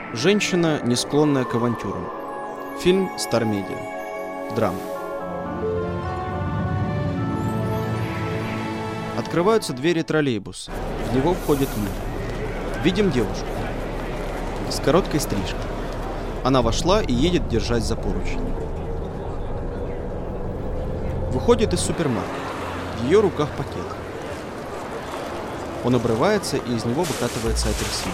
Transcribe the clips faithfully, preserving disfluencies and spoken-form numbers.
Женщина, не склонная к авантюрам. Фильм Star Media. Драма. Открываются двери троллейбуса. В него входит люди. Видим девушку. С короткой стрижкой. Она вошла и едет, держась за поручень. Выходит из супермаркета. В ее руках пакет. Он обрывается, и из него выкатывается апельсин.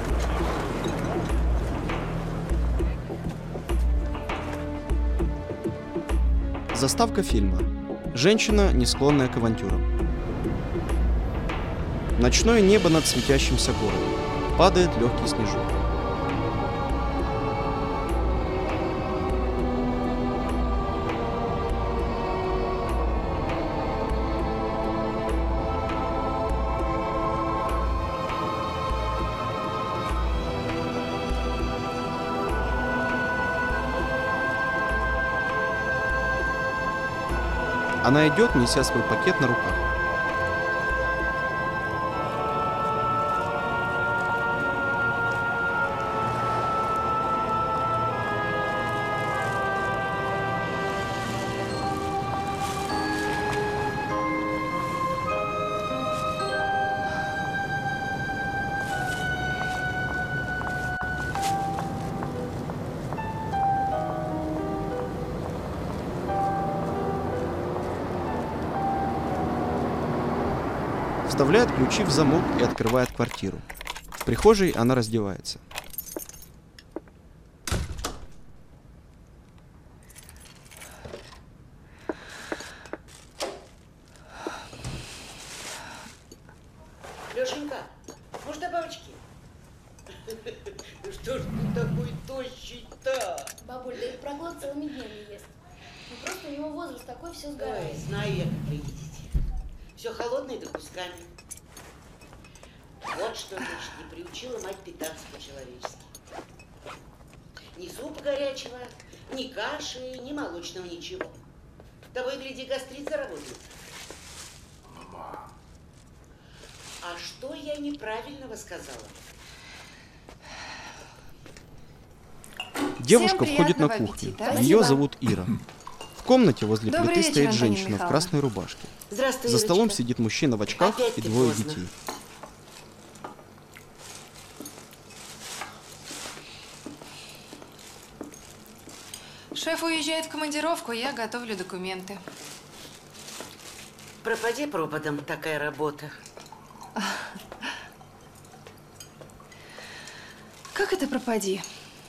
Заставка фильма. Женщина, не склонная к авантюрам. Ночное небо над светящимся городом. Падает легкий снежок. Она идет, неся свой пакет на руках. Вставляет ключи в замок и открывает квартиру. В прихожей она раздевается. Лешенька, может, добавочки? Что ж ты такой тощий-то? Бабуль, да это проглот целыми днями ест. Ну просто у него возраст такой, все сгорает. Ой, знаю я, как вы едите. Все холодное да кусками. Вот что, значит, не приучила мать питаться по-человечески. Ни супа горячего, ни каши, ни молочного, ничего. Того и гляди, гастрит заработает. Мама. А что я неправильного сказала? Девушка входит на кухню. аппетита. Ее Спасибо. зовут Ира. В комнате возле Добрый плиты вечер, стоит Антонина женщина в Михайловна. красной рубашке. Здравствуй, За столом Ирочка. сидит мужчина в очках Опять и ты двое поздно. детей. Шеф уезжает в командировку, я готовлю документы. Пропади пропадом такая работа. Как это пропади?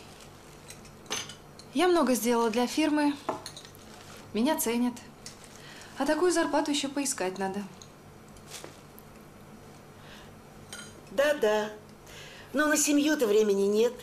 Я много сделала для фирмы, меня ценят. А такую зарплату еще поискать надо. Да-да. Но на семью-то времени нет.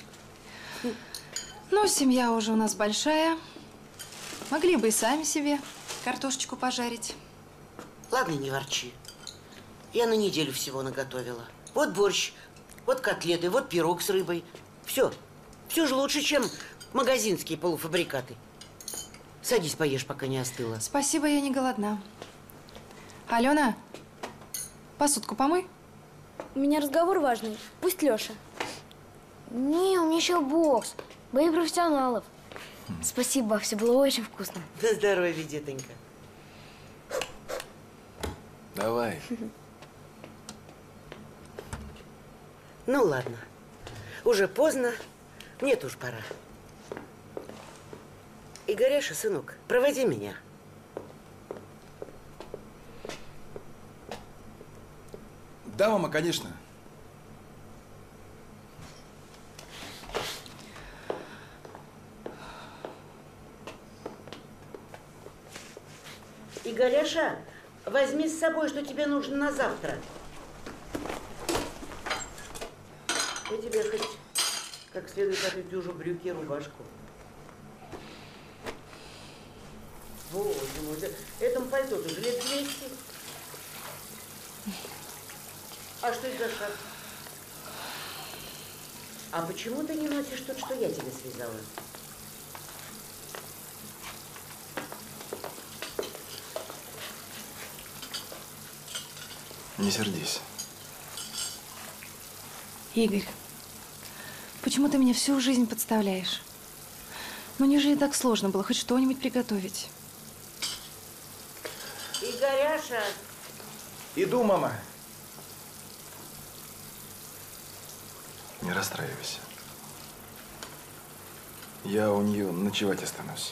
Ну, семья уже у нас большая. Могли бы и сами себе картошечку пожарить. Ладно, не ворчи. Я на неделю всего наготовила. Вот борщ, вот котлеты, вот пирог с рыбой. Все. Все же лучше, чем магазинские полуфабрикаты. Садись, поешь, пока не остыла. Спасибо, я не голодна. Алена, посудку помой. У меня разговор важный. Пусть Леша. Не, у меня еще бокс. Бои профессионалов. Спасибо, все было очень вкусно. На здоровье, детонька. Давай. Ну ладно. Уже поздно. Мне-то уж пора. Игоряша, сынок, проводи меня. Да, мама, конечно. Игоряша, возьми с собой, что тебе нужно на завтра. Я тебе хоть как следует отутюжу брюки и рубашку. Боже мой, да этому пальто уже лет двести. А что это за шаг? А почему ты не носишь тот, что я тебе связала? Не сердись. Игорь, Почему ты меня всю жизнь подставляешь? Ну, неужели так сложно было хоть что-нибудь приготовить? Игоряша! Иду, мама. Не расстраивайся. Я у нее ночевать останусь.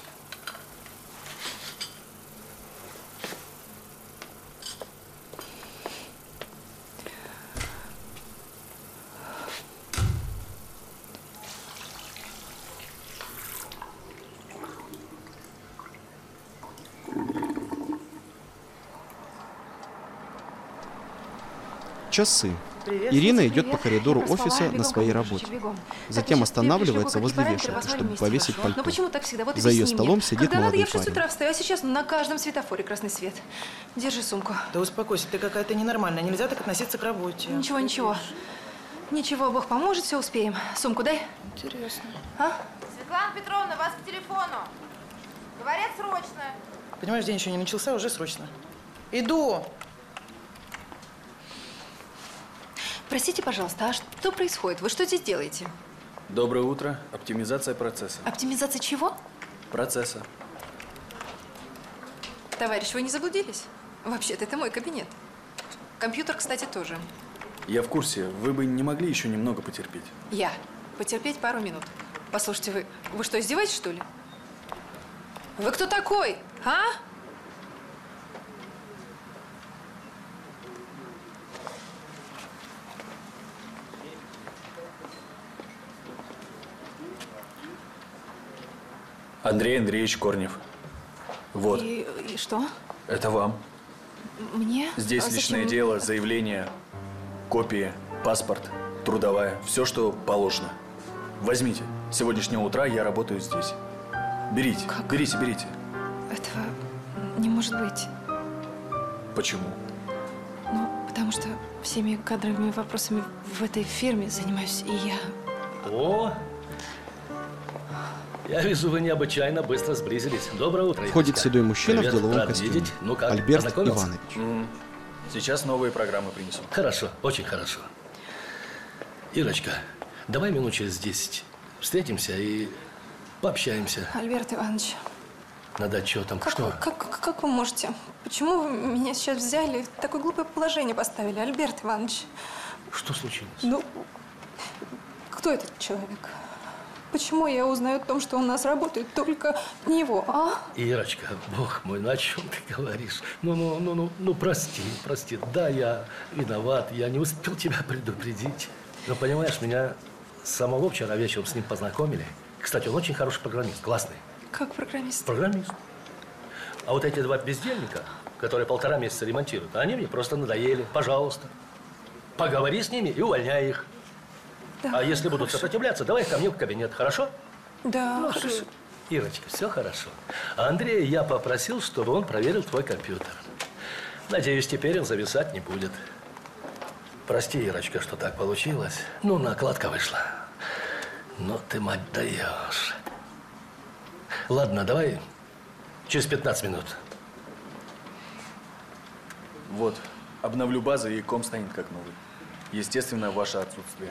Часы. Привет, Ирина Витя, идет привет. по коридору Я проспала. офиса Бегом на ко своей мне, работе. Шишечка, бегом. Затем Так, останавливается я пришлю возле кое-какие вешалки, параметры, чтобы вместе, повесить хорошо? пальто. Ну почему так всегда? Вот За ее объясни столом мне. сидит Когда надо, молодой я в шесть парень. утра встаю, а сейчас на каждом светофоре красный свет. Держи сумку. Да успокойся, ты какая-то ненормальная. Нельзя так относиться к работе. Ничего, ничего. Ничего, Бог поможет, все успеем. Сумку дай. Интересно. А? Светлана Петровна, вас к телефону. Говорят, срочно. Понимаешь, день еще не начался, уже срочно. Иду. Простите, пожалуйста, а что происходит? Вы что здесь делаете? Доброе утро. Оптимизация процесса. Оптимизация чего? Процесса. Товарищ, вы не заблудились? Вообще-то это мой кабинет. Компьютер, кстати, тоже. Я в курсе. Вы бы не могли еще немного потерпеть? Я. Потерпеть пару минут. Послушайте, вы, вы что, издеваетесь, что ли? Вы кто такой, а? Андрей Андреевич Корнев. Вот. И, и что? Это вам. Мне? Здесь А личное зачем? дело, заявление, копии, паспорт, трудовая. Все, что положено. Возьмите. С сегодняшнего утра я работаю здесь. Берите, Как? берите, берите. Этого не может быть. Почему? Ну, потому что всеми кадровыми вопросами в этой фирме занимаюсь и я. О, я вижу, вы необычайно быстро сблизились. Доброе утро, Входит Ирочка. седой мужчина Привет, в деловом рад костюме. видеть. Ну как, Альберт познакомился? Иванович. М, Сейчас новые программы принесу. Хорошо, очень хорошо. Ирочка, давай минут через десять встретимся и пообщаемся Альберт Иванович, над отчетом. как, Что? вы- как, как вы можете? Почему вы меня сейчас взяли и в такое глупое положение поставили, Альберт Иванович? Что случилось? Ну, кто этот человек? Почему я узнаю о том, что у нас работает только от него, а? Ирочка, бог мой, ну о чем ты говоришь? Ну, ну, ну, ну, ну, прости, прости. Да, я виноват, я не успел тебя предупредить. Но, понимаешь, меня с самого вчера вечером с ним познакомили. Кстати, он очень хороший программист, классный. Как программист? Программист. А вот эти два бездельника, которые полтора месяца ремонтируют, они мне просто надоели. Пожалуйста, поговори с ними и увольняй их. Да, А если будут хорошо. сопротивляться, давай ко мне в кабинет, хорошо? Да, Ну, хорошо. хорошо. Ирочка, все хорошо. А Андрея я попросил, чтобы он проверил твой компьютер. Надеюсь, теперь он зависать не будет. Прости, Ирочка, что так получилось. Ну, накладка вышла. Но ты, мать, даешь. Ладно, давай через пятнадцать минут. Вот. Обновлю базу, и ком станет как новый. Естественно, ваше отсутствие.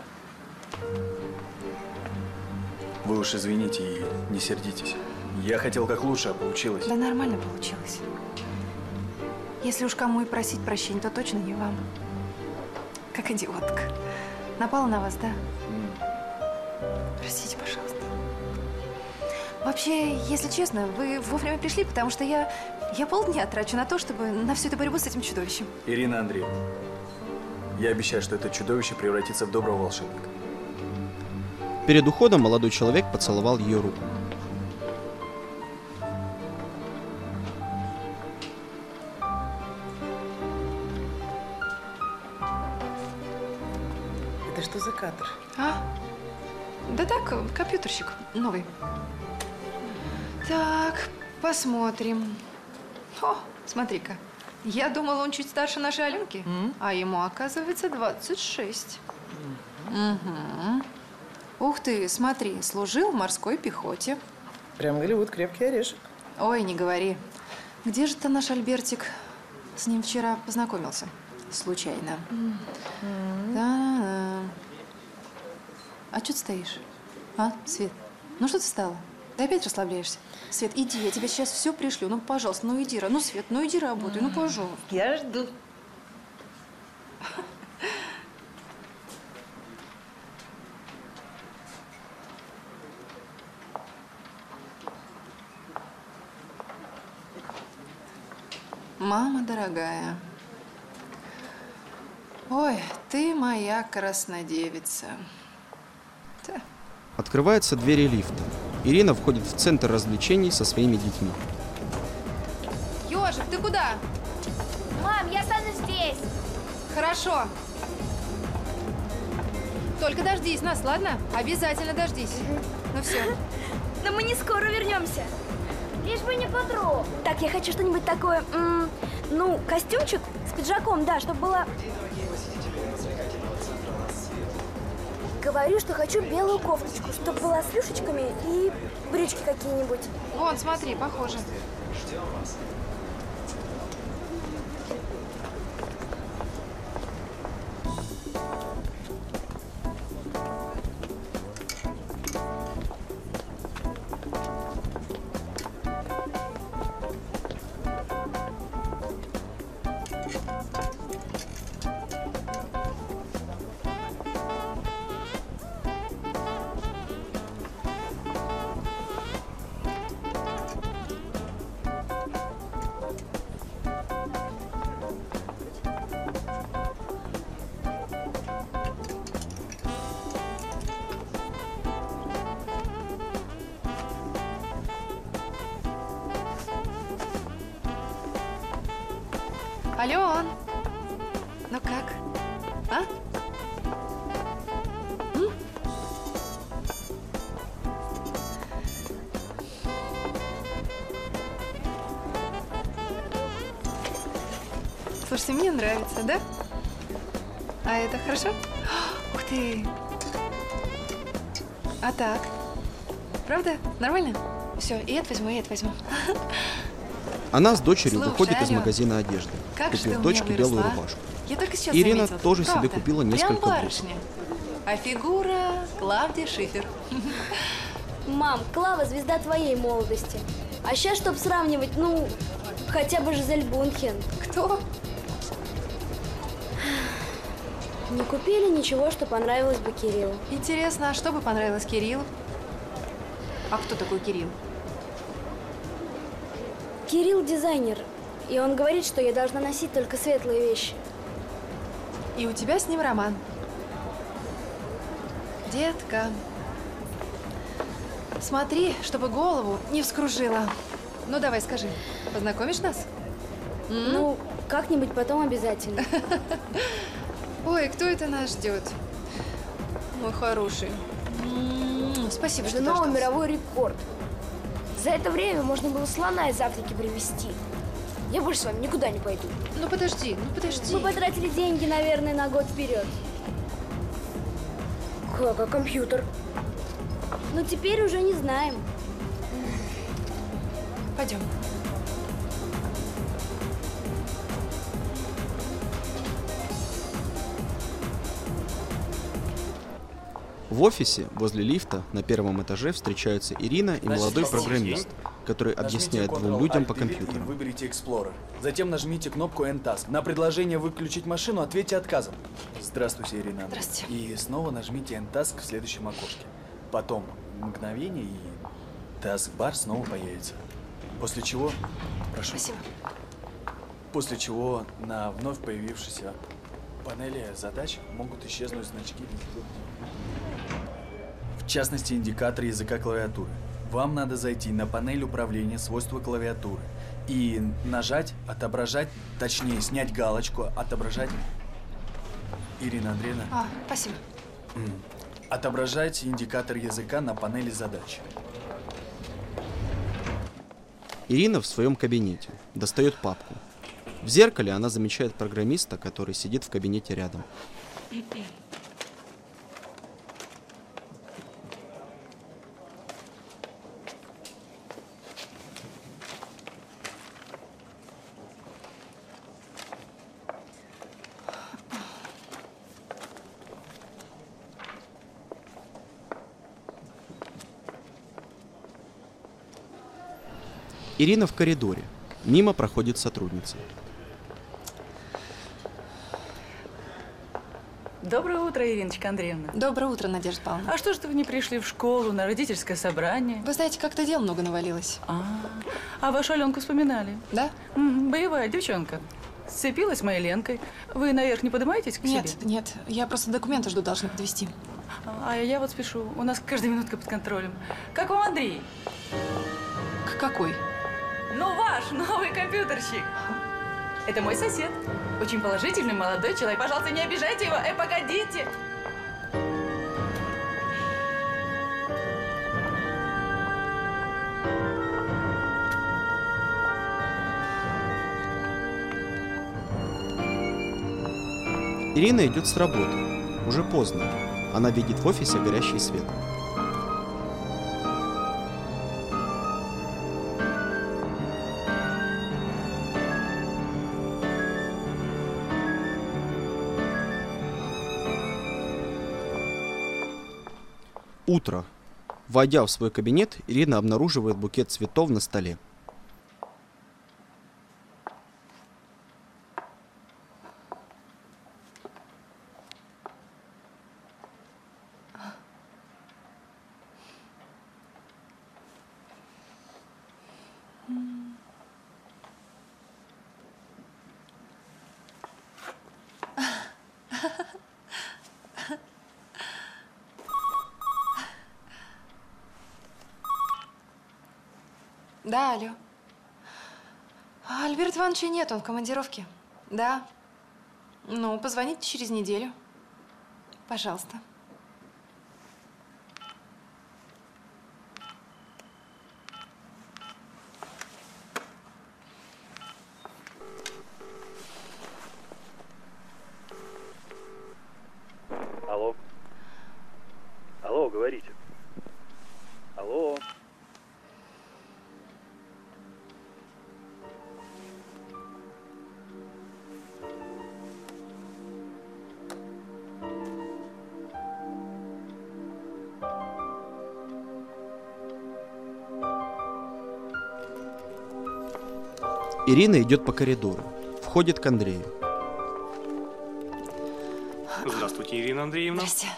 Вы уж извините и не сердитесь. Я хотел как лучше, а получилось. Да нормально получилось. Если уж кому и просить прощения, то точно не вам. Как идиотка. Напала на вас, да? Простите, пожалуйста. Вообще, если честно, вы вовремя пришли, потому что я, я полдня трачу на то, чтобы на всю эту борьбу с этим чудовищем. Ирина Андреевна, я обещаю, что это чудовище превратится в доброго волшебника. Перед уходом молодой человек поцеловал ее руку. Это что за кадр? А? Да так, компьютерщик новый. Так, посмотрим. О, смотри-ка. Я думала, он чуть старше нашей Аленки, а ему, оказывается, двадцать шесть. Угу. Ух ты, смотри, служил в морской пехоте. Прям Голливуд, крепкий орешек. Ой, не говори. Где же-то наш Альбертик? С ним вчера познакомился. Случайно. Да-да. А что ты стоишь? А, Свет, ну что ты встала? Ты опять расслабляешься? Свет, иди, я тебе сейчас все пришлю. Ну, пожалуйста, ну иди. Ну, Свет, ну иди работай, ну, пожалуйста. Я жду. Мама дорогая. Ой, ты моя краснодевица. Да. Открываются двери лифта. Ирина входит в центр развлечений со своими детьми. Ёжик, ты куда? Мам, я останусь здесь. Хорошо. Только дождись нас, ладно? Обязательно дождись. Ну все. Но мы не скоро вернемся. Лишь бы не подрог. Так, я хочу что-нибудь такое, м, ну, костюмчик с пиджаком, да, чтобы было... Говорю, что хочу белую кофточку, чтобы была с рюшечками и брючки какие-нибудь. Вон, смотри, похоже. Алён, ну как? А? М? Слушайте, мне нравится, да? А это хорошо? Ух ты! А так? Правда? Нормально? Все, и это возьму, и это возьму. Она с дочерью Слушай, выходит из Алён, магазина одежды, как же ты купив у меня дочке белую выросла, а? рубашку. Я только сейчас Ирина заметила. тоже себе Правда. купила Прям несколько блузок. барышня. А фигура Клавдия Шифер. Мам, Клава звезда твоей молодости. А сейчас, чтобы сравнивать, ну, хотя бы Жизель Бунхен. Кто? Не купили ничего, что понравилось бы Кириллу. Интересно, а что бы понравилось Кириллу? А кто такой Кирилл? Кирилл дизайнер, и он говорит, что я должна носить только светлые вещи. И у тебя с ним роман. Детка, смотри, чтобы голову не вскружила. Ну, давай, скажи, познакомишь нас? М? Ну, как-нибудь потом обязательно. Ой, кто это нас ждет? Мой хороший. М, Спасибо, что Это новый дождался. мировой рекорд. За это время можно было слона из Африки привезти. Я больше с вами никуда не пойду. Ну, подожди, ну, подожди. Мы потратили деньги, наверное, на год вперед. Как, а компьютер? Но теперь уже не знаем. Пойдем. В офисе возле лифта на первом этаже встречаются Ирина и молодой программист, который объясняет двум людям по компьютеру. Выберите Explorer. Затем нажмите кнопку N-Task. На предложение выключить машину ответьте отказом. Здравствуйте, Ирина. Здравствуйте. И снова нажмите N-Task в следующем окошке. Потом мгновение и Taskbar снова появится. После чего, прошу. Спасибо. После чего на вновь появившейся панели задач могут исчезнуть значки. В частности, индикатор языка клавиатуры. Вам надо зайти на панель управления свойства клавиатуры и нажать «Отображать», точнее, снять галочку «Отображать». Ирина Андреевна, А, спасибо. отображать индикатор языка на панели задач. Ирина в своем кабинете достает папку. В зеркале она замечает программиста, который сидит в кабинете рядом. Ирина в коридоре. Мимо проходит сотрудница. Доброе утро, Ириночка Андреевна. Доброе утро, Надежда Павловна. А что ж вы не пришли в школу на родительское собрание? Вы знаете, как-то дел много навалилось. А, а вашу Аленку вспоминали? Да? М, боевая девчонка. Сцепилась с моей Ленкой. Вы наверх не поднимаетесь к Нет, себе? нет. Я просто документы жду, должны подвести. А я вот спешу. У нас каждая минутка под контролем. Как вам Андрей? К какой? Ну, ваш новый компьютерщик. Это мой сосед. Очень положительный молодой человек. Пожалуйста, не обижайте его. Эй, погодите. Ирина идет с работы. Уже поздно. Она видит в офисе горящий свет. Утро. Войдя в свой кабинет, Ирина обнаруживает букет цветов на столе. Да, алло. А Альберта Ивановича нет, он в командировке. Да. Ну, позвоните через неделю. Пожалуйста. Алло. Алло, говорите. Алло. Ирина идет по коридору. Входит к Андрею. Здравствуйте, Ирина Андреевна. Здрасте.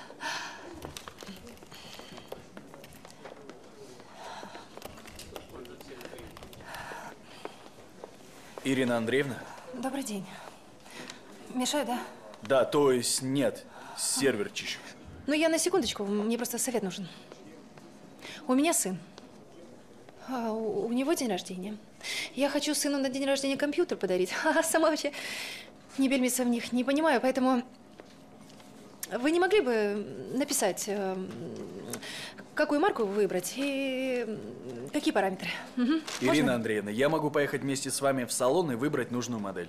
Ирина Андреевна? Добрый день. Мешаю, да? Да, то есть нет. Сервер чищу. Ну, я на секундочку, мне просто совет нужен. У меня сын. А у, у него день рождения. Я хочу сыну на день рождения компьютер подарить. А сама вообще не бельмиться в них не понимаю, поэтому вы не могли бы написать, какую марку выбрать и какие параметры? Угу. Ирина Можно? Андреевна, я могу поехать вместе с вами в салон и выбрать нужную модель.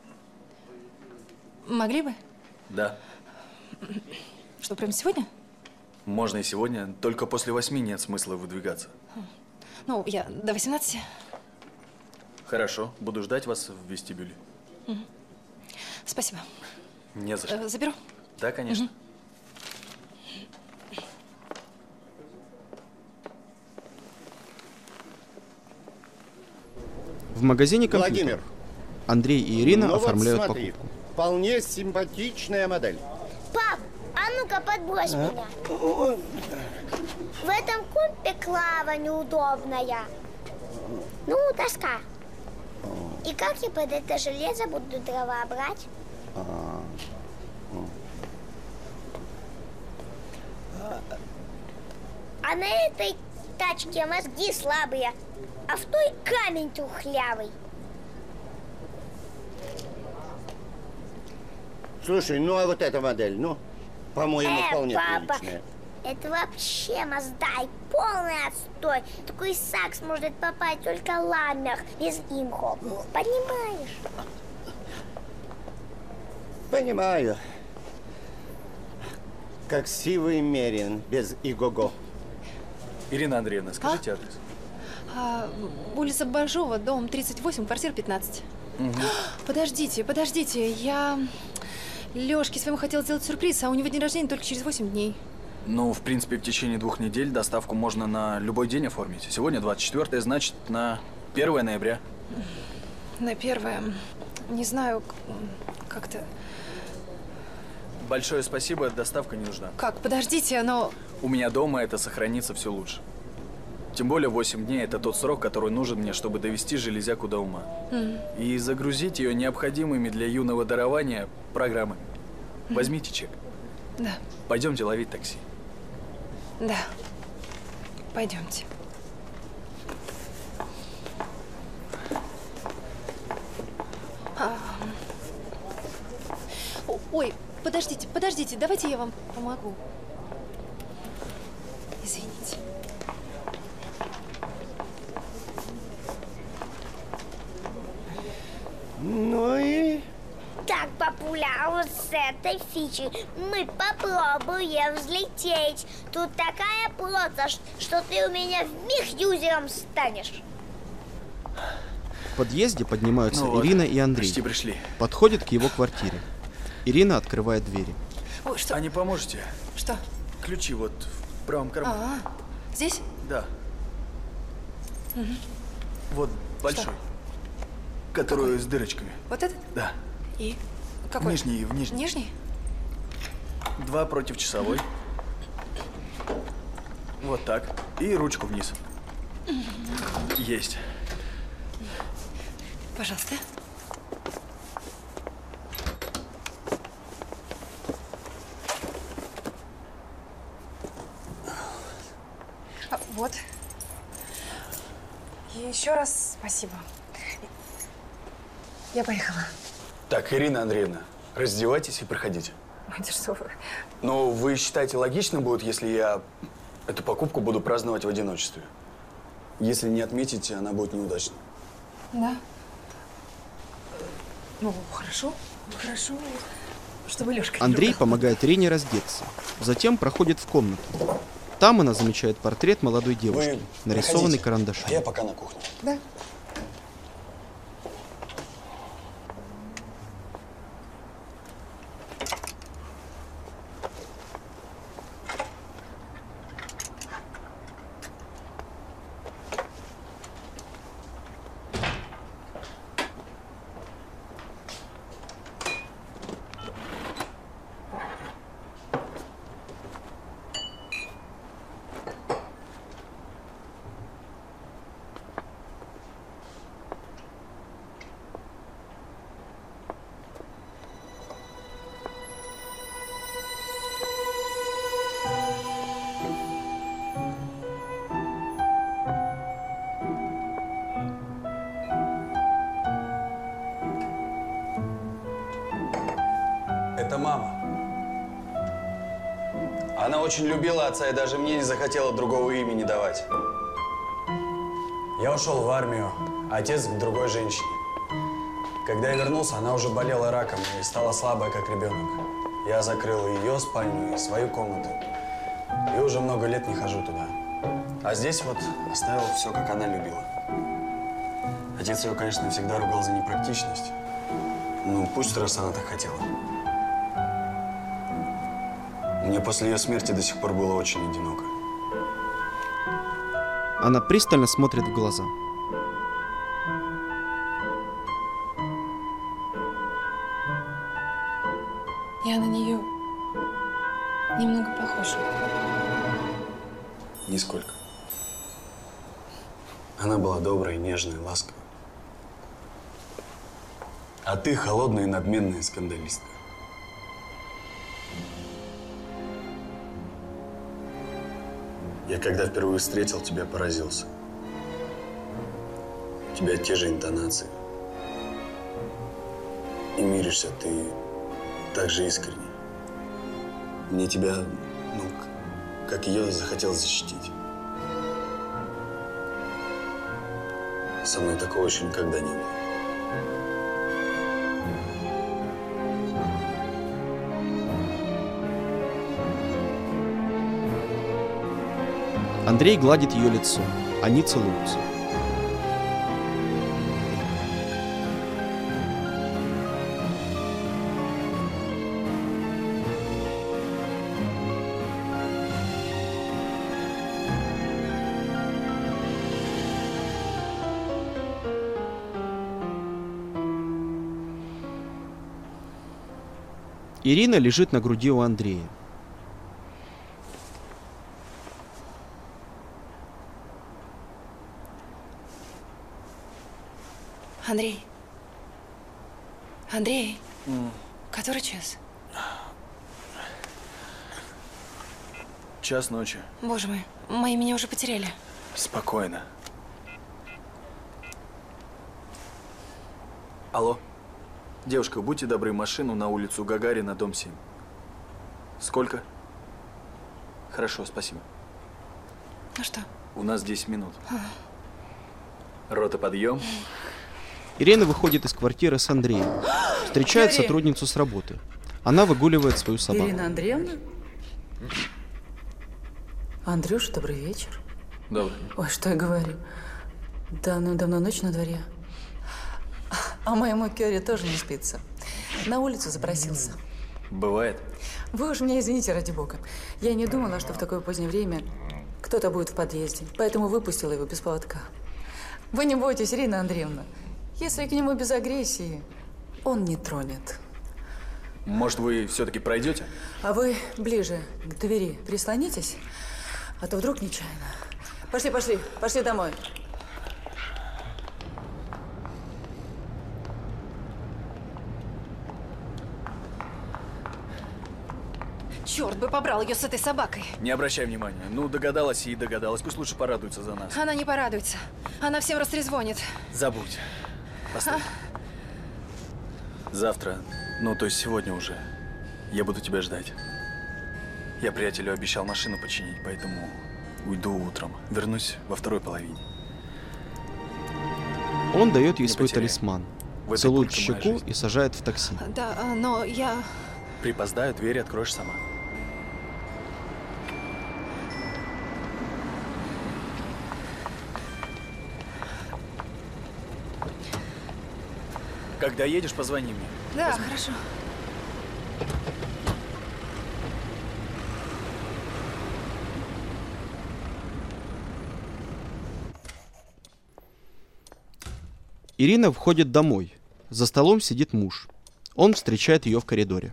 Могли бы? Да. Что, прямо сегодня? Можно и сегодня, только после восьми нет смысла выдвигаться. Ну, я до восемнадцати. Хорошо, буду ждать вас в вестибюле. Угу. Спасибо. Не за что. Э, заберу? Да, конечно. Угу. В магазине компьютер. Владимир. Андрей и Ирина ну оформляют вот смотри, покупку. Вполне симпатичная модель. Пап, а ну-ка подбрось а? меня. В этом компе клава неудобная. Ну, доска. И как я под это железо буду дрова брать? А, а на этой тачке мозги слабые, а в той камень трухлявый. Слушай, ну а вот эта модель, ну, по-моему, э, вполне папа, приличная. Это вообще моздай, полный отстой. Такой сакс может попасть только ламях, без имхо. Понимаешь? Понимаю. Как сивый мерин, без игого. Ирина Андреевна, скажите а? адрес. А, улица Большого, дом тридцать восемь, квартира пятнадцать. Угу. Подождите, подождите, я Лёшке своему хотела сделать сюрприз, а у него день рождения только через восемь дней. Ну, в принципе, в течение двух недель доставку можно на любой день оформить. Сегодня двадцать четвёртое, значит, на первое ноября. На первое. Не знаю, как-то... Большое спасибо, доставка не нужна. Как? Подождите, но... У меня дома это сохранится все лучше. Тем более восемь дней – это тот срок, который нужен мне, чтобы довести железяку до ума. Mm. И загрузить ее необходимыми для юного дарования программами. Mm. Возьмите чек. Да. Пойдемте ловить такси. Да. Пойдемте. А... Ой, подождите, подождите, давайте я вам помогу. Извините. Ну и... Так, папуля, а вот с этой фичей мы попробуем взлететь. Тут такая плотность, что ты у меня вмиг юзером станешь. В подъезде поднимаются Ну Ирина вот, и Андрей. почти пришли. Подходят к его квартире. Ирина открывает двери. Ой, что? А не поможете? Что? Ключи вот в правом кармане. А, -а. Здесь? Да. Угу. Вот большой. Что? Которую Какой? с дырочками. Вот этот? Да. И? Какой? Нижний, в нижний. Нижний? Два против часовой. Вот так. И ручку вниз. Есть. Пожалуйста. А, вот. И еще раз спасибо. Я поехала. Так, Ирина Андреевна, раздевайтесь и проходите. Это что вы? Но вы считаете, логично будет, если я эту покупку буду праздновать в одиночестве? Если не отметите, она будет неудачной. Да. Ну, хорошо. Хорошо. Чтобы Лёшка не Андрей ругал. помогает Ирине раздеться. Затем проходит в комнату. Там она замечает портрет молодой девушки, Вы нарисованный проходите, карандашом. а я пока на кухне. Да. Это мама. Она очень любила отца и даже мне не захотела другого имени давать. Я ушел в армию, а отец к другой женщине. Когда я вернулся, она уже болела раком и стала слабая, как ребенок. Я закрыл ее спальню и свою комнату. И уже много лет не хожу туда. А здесь вот оставил все, как она любила. Отец ее, конечно, всегда ругал за непрактичность. Ну, пусть, раз она так хотела. Мне после ее смерти до сих пор было очень одиноко. Она пристально смотрит в глаза. Я на нее немного похожа. Нисколько. Она была доброй, нежной, ласковой. А ты холодная и надменная скандалистка. Я когда впервые встретил тебя, поразился. У тебя те же интонации. И миришься ты так же искренне. Мне тебя, ну, как ее, захотелось защитить. Со мной такого еще никогда не было. Андрей гладит ее лицо. Они целуются. Ирина лежит на груди у Андрея. Андрей. Андрей. Mm. Который час? Час ночи. Боже мой, мои меня уже потеряли. Спокойно. Алло. Девушка, будьте добры, машину на улицу Гагарина, дом семь. Сколько? Хорошо, спасибо. Ну что? У нас десять минут. Рота, подъем. Ирина выходит из квартиры с Андреем. Встречает Юрий. сотрудницу с работы. Она выгуливает свою собаку. Ирина Андреевна? Андрюша, добрый вечер. Добрый. Ой, что я говорю. Давно-давно ночь на дворе. А моему Кёре тоже не спится. На улицу запросился. Бывает. Вы уж меня извините, ради бога. Я не думала, что в такое позднее время кто-то будет в подъезде. Поэтому выпустила его без поводка. Вы не бойтесь, Ирина Андреевна. Если к нему без агрессии, он не тронет. Может, вы все-таки пройдете? А вы ближе к двери прислонитесь, а то вдруг нечаянно. Пошли, пошли, пошли домой. Черт бы побрал ее с этой собакой. Не обращай внимания. Ну, догадалась и догадалась. Пусть лучше порадуется за нас. Она не порадуется. Она всем растрезвонит. Забудь. Поставь. А? Завтра, ну, то есть сегодня уже, я буду тебя ждать. Я приятелю обещал машину починить, поэтому уйду утром. Вернусь во второй половине. Он дает ей Не свой потеряй. талисман, В этой целует только моя щеку жизнь. и сажает в такси. Да, но я... Припоздаю, двери откроешь сама. Когда едешь, позвони мне. Да, Позвони. хорошо. Ирина входит домой. За столом сидит муж. Он встречает ее в коридоре.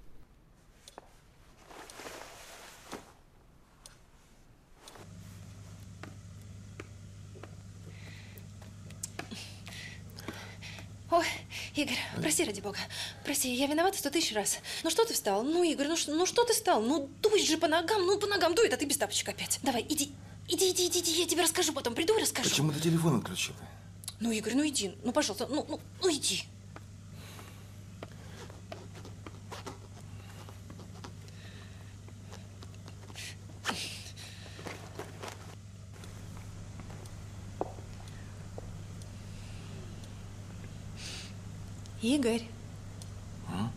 Ой, Игорь, прости, ради бога. Прости, я виновата сто тысяч раз. Ну что ты встал? Ну, Игорь, ну, ш- ну что ты встал? Ну, дуй же по ногам, ну по ногам дует, а ты без тапочек опять. Давай, иди, иди, иди, иди, иди, я тебе расскажу потом. Приду и расскажу. Почему ты телефон отключила? Ну, Игорь, ну иди, ну, пожалуйста, ну, ну, ну иди. Игорь. М?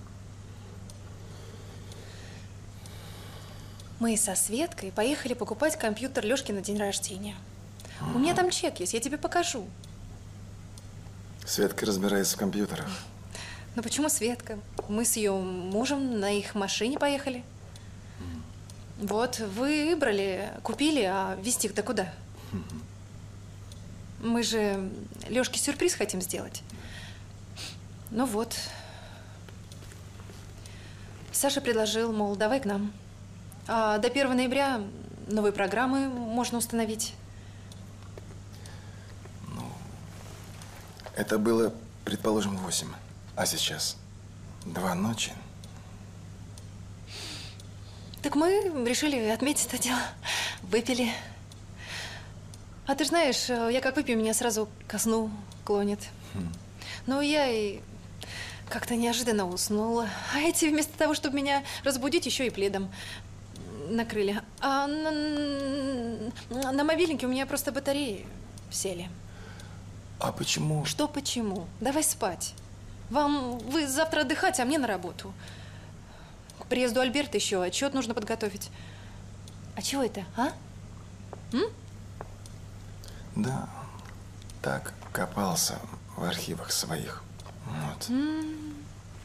Мы со Светкой поехали покупать компьютер Лёшке на день рождения. У меня там чек есть, я тебе покажу. Светка разбирается в компьютерах. Ну почему Светка? Мы с ее мужем на их машине поехали. Вот, вы выбрали, купили, а везти-то куда? Мы же Лёшке сюрприз хотим сделать. Ну вот. Саша предложил, мол, давай к нам. А до первого ноября новые программы можно установить. Это было, предположим, восемь. А сейчас два ночи. Так мы решили отметить это дело. Выпили. А ты ж знаешь, я как выпью, меня сразу ко сну клонит. Хм. Ну, я и как-то неожиданно уснула. А эти вместо того, чтобы меня разбудить, еще и пледом накрыли. А на, на мобильнике у меня просто батареи сели. А почему? Что почему? Давай спать. Вам, вы завтра отдыхать, а мне на работу. К приезду Альберта еще отчет нужно подготовить. А чего это, а? М? Да, так копался в архивах своих. Вот. М.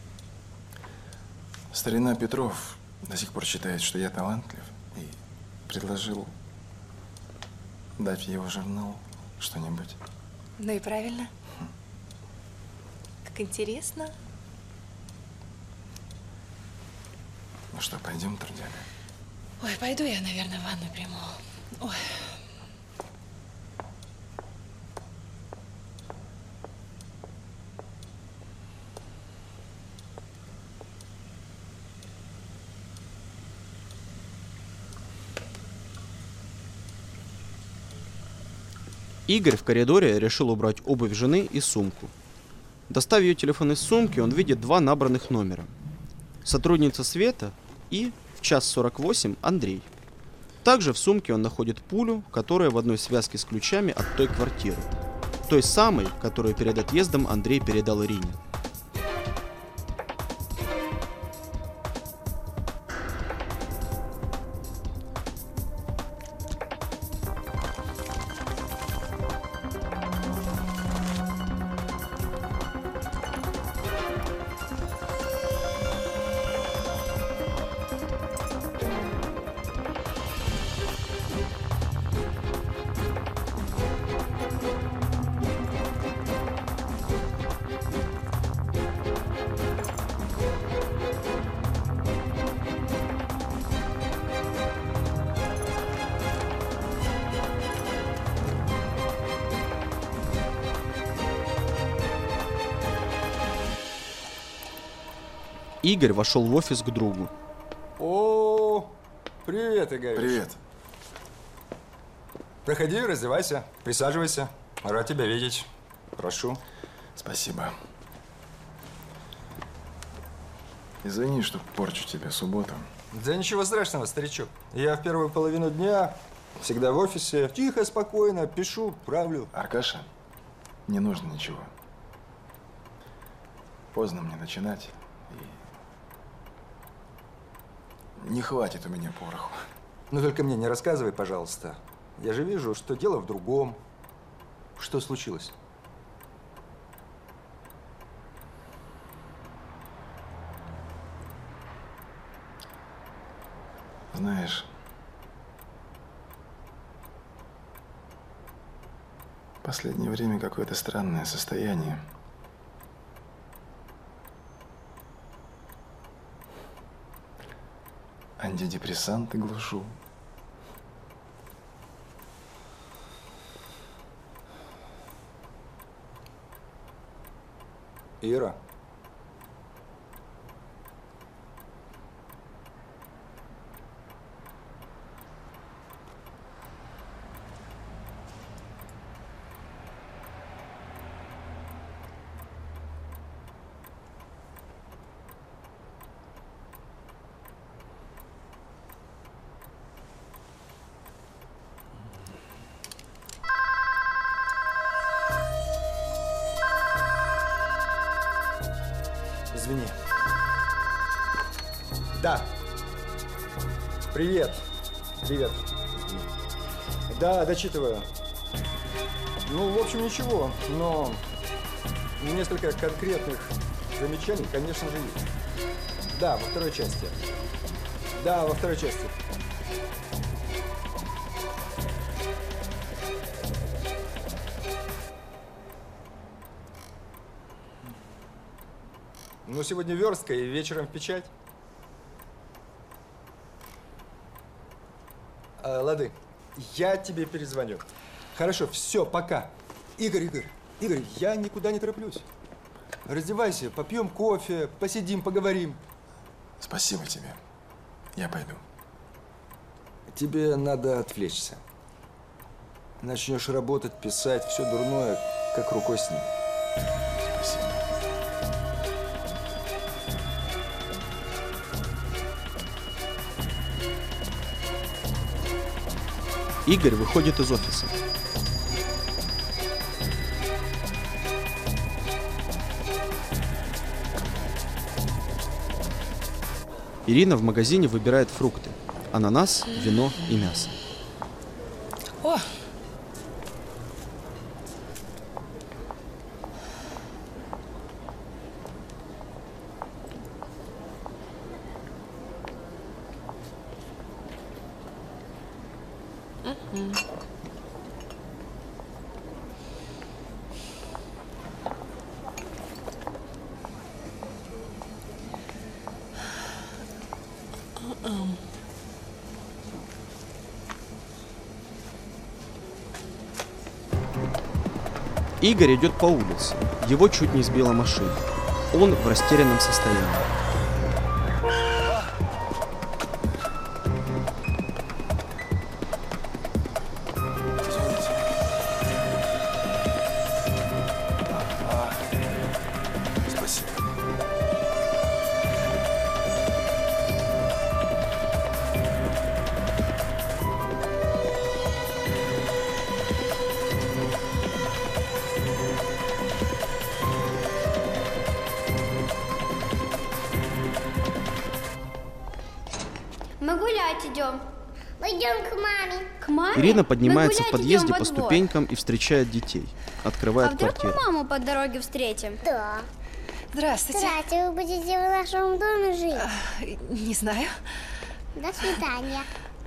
Старина Петров до сих пор считает, что я талантлив, и предложил дать в его журнал что-нибудь. Ну и правильно. Как интересно. Ну что, пойдем, трудяга? Ой, пойду я, наверное, ванну приму. Ой. Игорь в коридоре решил убрать обувь жены и сумку. Достав ее телефон из сумки, он видит два набранных номера. Сотрудница Света и в час сорок восемь Андрей. Также в сумке он находит пулю, которая в одной связке с ключами от той квартиры. Той самой, которую перед отъездом Андрей передал Ирине. Игорь вошел в офис к другу. О, привет, Игорь. Привет. Проходи, раздевайся, присаживайся. Рад тебя видеть. Прошу. Спасибо. Извини, что порчу тебе субботу. Да ничего страшного, старичок. Я в первую половину дня всегда в офисе. Тихо, спокойно, пишу, правлю. Аркаша, не нужно ничего. Поздно мне начинать. И не хватит у меня пороху. Ну только мне не рассказывай, пожалуйста. Я же вижу, что дело в другом. Что случилось? Знаешь, в последнее время какое-то странное состояние. Антидепрессанты глушу. Ира. Извини. Да. Привет. Привет. Да, дочитываю. Ну, в общем, ничего, но несколько конкретных замечаний, конечно же, есть. Да, во второй части. Да, во второй части. Ну, сегодня верстка и вечером в печать. А, лады, я тебе перезвоню. Хорошо, все, пока. Игорь, Игорь, Игорь, я никуда не тороплюсь. Раздевайся, попьем кофе, посидим, поговорим. Спасибо тебе. Я пойду. Тебе надо отвлечься. Начнешь работать, писать, все дурное, как рукой снимет. Спасибо. Игорь выходит из офиса. Ирина в магазине выбирает фрукты: ананас, вино и мясо. О! Игорь идет по улице. Его чуть не сбила машина. Он в растерянном состоянии. Спасибо. Мы гулять идем. Мы идем к маме. К маме? Ирина Мы поднимается гулять в подъезде идем по во двор. ступенькам и встречает детей. Открывает А вдруг мы квартиру. маму по дороге встретим? Да. Здравствуйте. Здравствуйте, вы будете в нашем доме жить? Не знаю. До свидания.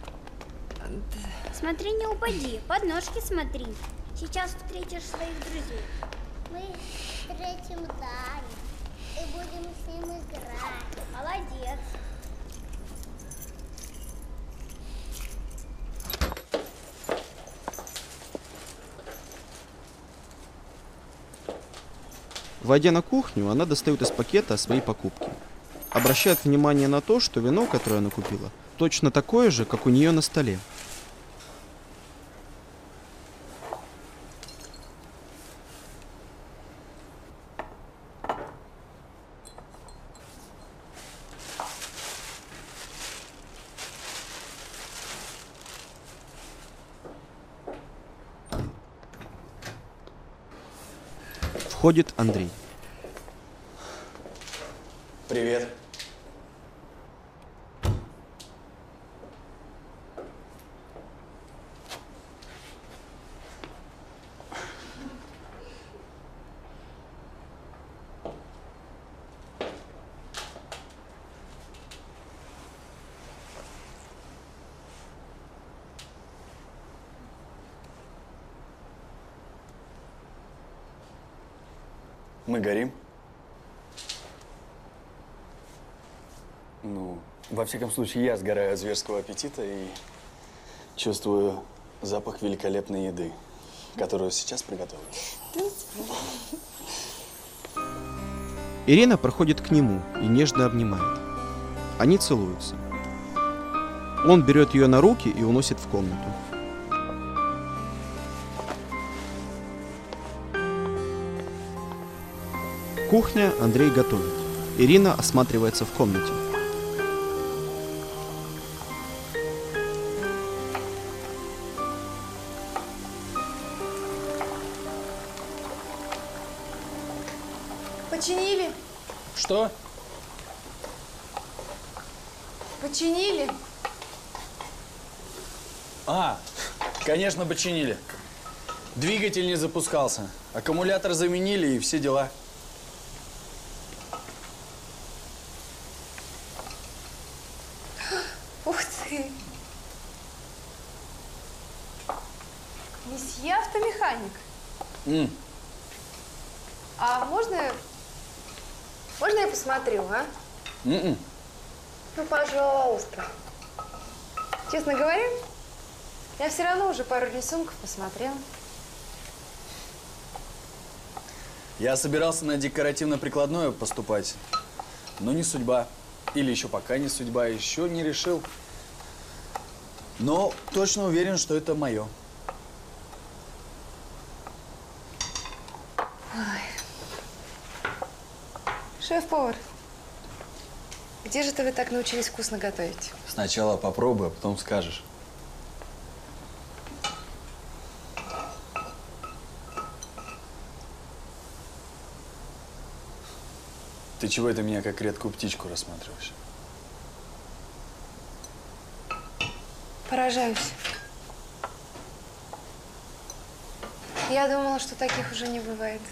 Смотри, не упади. Под ножки смотри. Сейчас встретишь своих друзей. Мы встретим Даню и будем с ним играть. Молодец. Войдя на кухню, она достает из пакета свои покупки. Обращает внимание на то, что вино, которое она купила, точно такое же, как у нее на столе. Входит Андрей. Привет. Мы горим? Ну, во всяком случае, я сгораю от зверского аппетита и чувствую запах великолепной еды, которую сейчас приготовлю. Ирина проходит к нему и нежно обнимает. Они целуются. Он берет ее на руки и уносит в комнату. Кухня, Андрей готовит. Ирина осматривается в комнате. Починили? Что? Починили? А, конечно, починили. Двигатель не запускался. Аккумулятор заменили и все дела. Ух ты! Месье автомеханик. М. А можно... Можно я посмотрю, а? М-м. Ну, пожалуйста. Честно говоря, я все равно уже пару рисунков посмотрела. Я собирался на декоративно-прикладное поступать, но не судьба. Или еще пока не судьба, еще не решил. Но точно уверен, что это мое. Шеф-повар, где же-то вы так научились вкусно готовить? Сначала попробуй, а потом скажешь. Ты чего это меня как редкую птичку рассматриваешь? Поражаюсь. Я думала, что таких уже не бывает.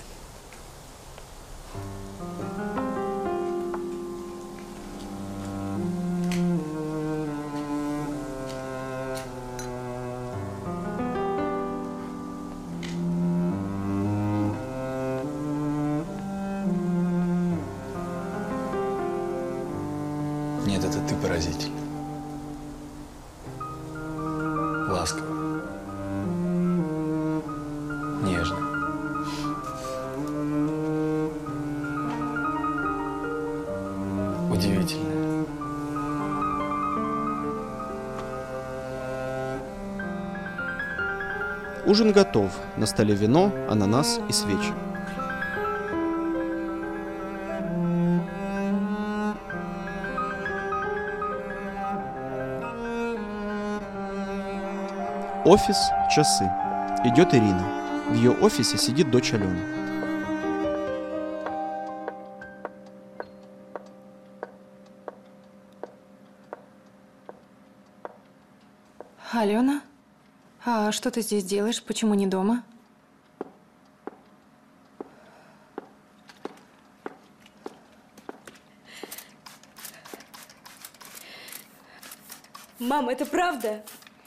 Нет, это ты поразительный. Ласковый. Нежный. удивительное. Ужин готов. На столе вино, ананас и свечи. Офис, часы. Идет Ирина. В ее офисе сидит дочь Алены. Алена? А что ты здесь делаешь? Почему не дома? Мам, это правда?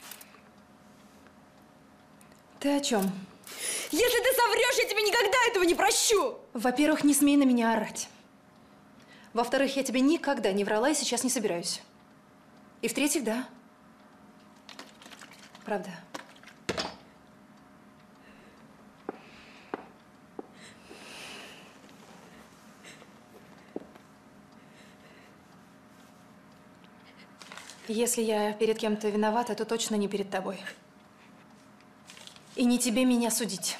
Ты о чем? Если ты соврешь, я тебе никогда этого не прощу! Во-первых, не смей на меня орать. Во-вторых, я тебе никогда не врала и сейчас не собираюсь. И в-третьих, да. Правда. Если я перед кем-то виновата, то точно не перед тобой. И не тебе меня судить.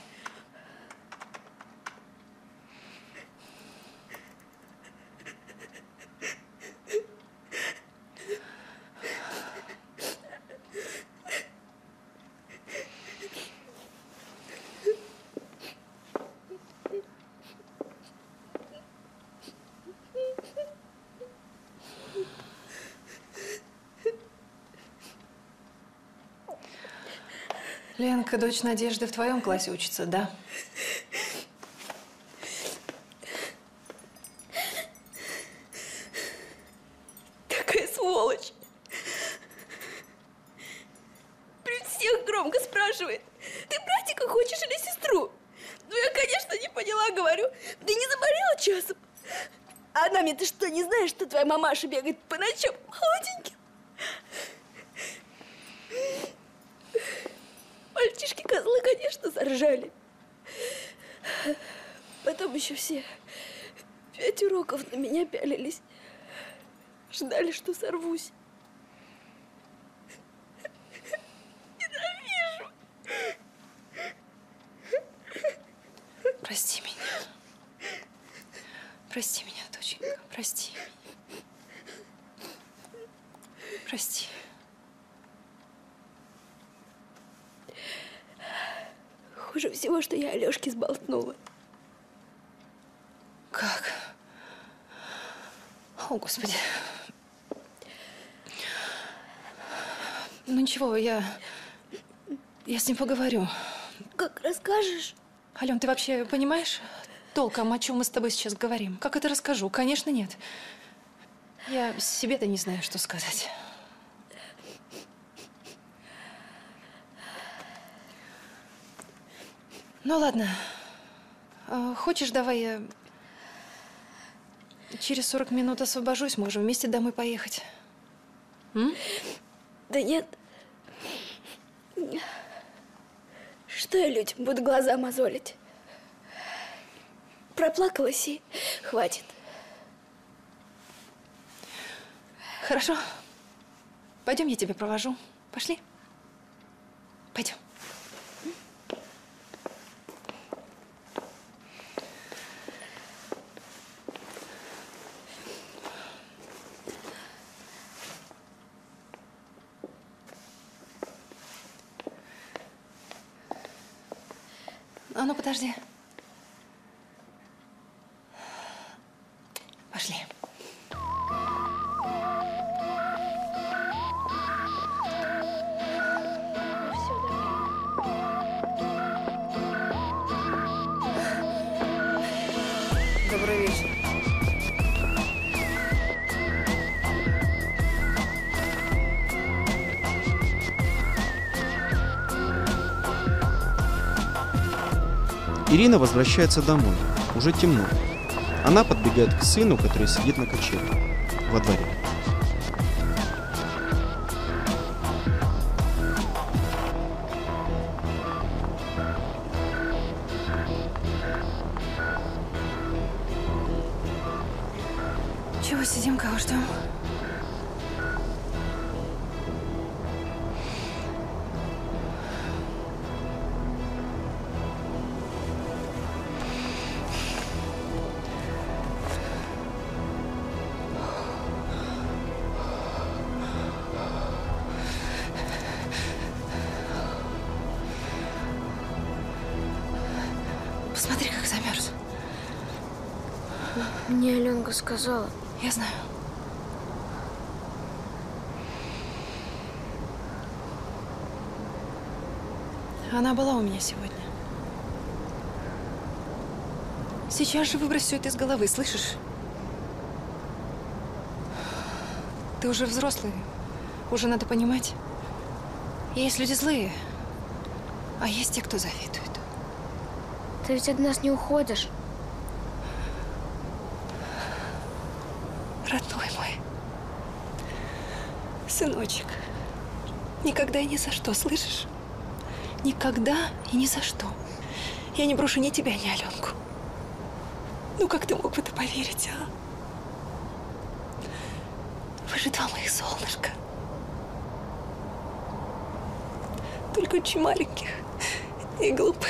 Ленка, дочь Надежды, в твоем классе учится, да? Такая сволочь. При всех громко спрашивает, ты братика хочешь или сестру? Ну, я, конечно, не поняла, говорю, ты не заболела часом? А она мне, ты что, не знаешь, что твоя мамаша бегает по ночам молоденьким? Мальчишки-козлы, конечно, заржали. Потом еще все пять уроков на меня пялились. Ждали, что сорвусь. Ненавижу. Прости меня. Прости меня, доченька. Прости меня. Прости. Хуже всего, что я Алёшке сболтнула. Как? О, Господи. Ну ничего, я... Я с ним поговорю. Как расскажешь? Алён, ты вообще понимаешь толком, о чем мы с тобой сейчас говорим? Как это расскажу? Конечно, нет. Я себе-то не знаю, что сказать. Ну ладно. А, хочешь, давай я через сорок минут освобожусь, можем вместе домой поехать. М? Да нет. Что я людям буду глаза мозолить? Проплакалась и хватит. Хорошо. Пойдем, я тебя провожу. Пошли. Пойдем. А ну, подожди. Пошли. Добрый вечер. Ирина возвращается домой. Уже темно. Она подбегает к сыну, который сидит на качелях во дворе. Сидим, кого ждем? Посмотри, как замерз. Мне Аленка сказала. Я знаю. Она была у меня сегодня. Сейчас же выбрось все это из головы, слышишь? Ты уже взрослый. Уже надо понимать. Есть люди злые, а есть те, кто завидует. Ты ведь от нас не уходишь. Родной мой. Сыночек. Никогда и ни за что, слышишь? Никогда и ни за что. Я не брошу ни тебя, ни Аленку. Ну как ты мог в это поверить, а? Вы же два моих солнышка. Только очень маленьких и глупых.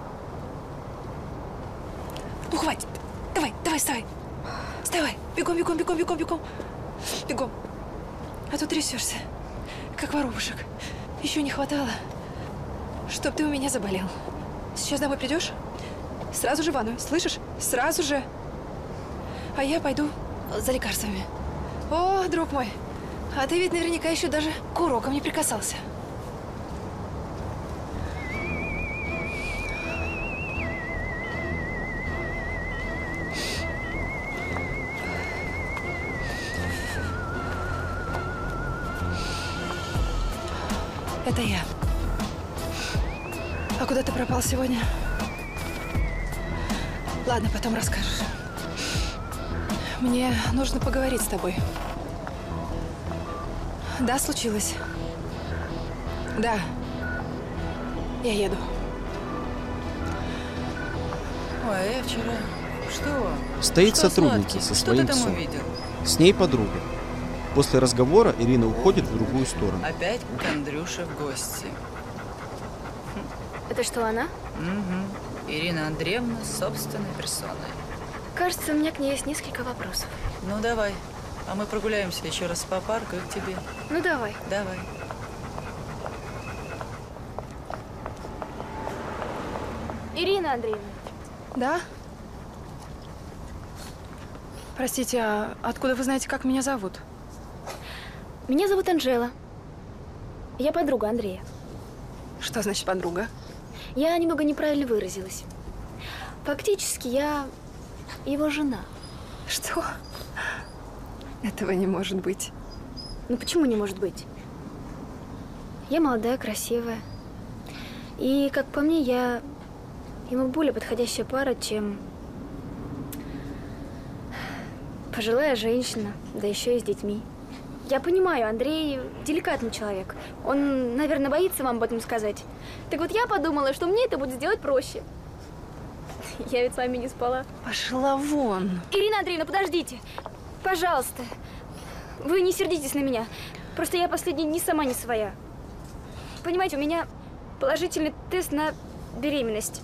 Ну хватит. Давай, давай, вставай. Вставай. Бегом, бегом, бегом, бегом, бегом. Бегом. А то трясешься, как воробушек. Еще не хватало, чтоб ты у меня заболел. Сейчас домой придешь? Сразу же в ванную, слышишь? Сразу же. А я пойду за лекарствами. О, друг мой, а ты ведь наверняка еще даже к урокам не прикасался. Это я. А куда ты пропал сегодня? Ладно, потом расскажешь. Мне нужно поговорить с тобой. Да, случилось. Да. Я еду. Ой, я вчера... Что? Стоит Что, сотрудница сладкий? со Что своим ты там псом. увидел? С ней подруга. После разговора Ирина уходит в другую сторону. Опять к Андрюше в гости. Это что, она? Угу. Ирина Андреевна с собственной персоной. Кажется, у меня к ней есть несколько вопросов. Ну, давай. А мы прогуляемся еще раз по парку и к тебе. Ну, давай. Давай. Ирина Андреевна. Да? Простите, а откуда вы знаете, как меня зовут? Меня зовут Анжела. Я подруга Андрея. Что значит подруга? Я немного неправильно выразилась. Фактически, я его жена. Что? Этого не может быть. Ну почему не может быть? Я молодая, красивая. И, как по мне, я ему более подходящая пара, чем пожилая женщина, да еще и с детьми. Я понимаю, Андрей деликатный человек. Он, наверное, боится вам об этом сказать. Так вот, я подумала, что мне это будет сделать проще. Я ведь с вами не спала. Пошла вон. Ирина Андреевна, подождите. Пожалуйста. Вы не сердитесь на меня. Просто я последние дни сама не своя. Понимаете, у меня положительный тест на беременность.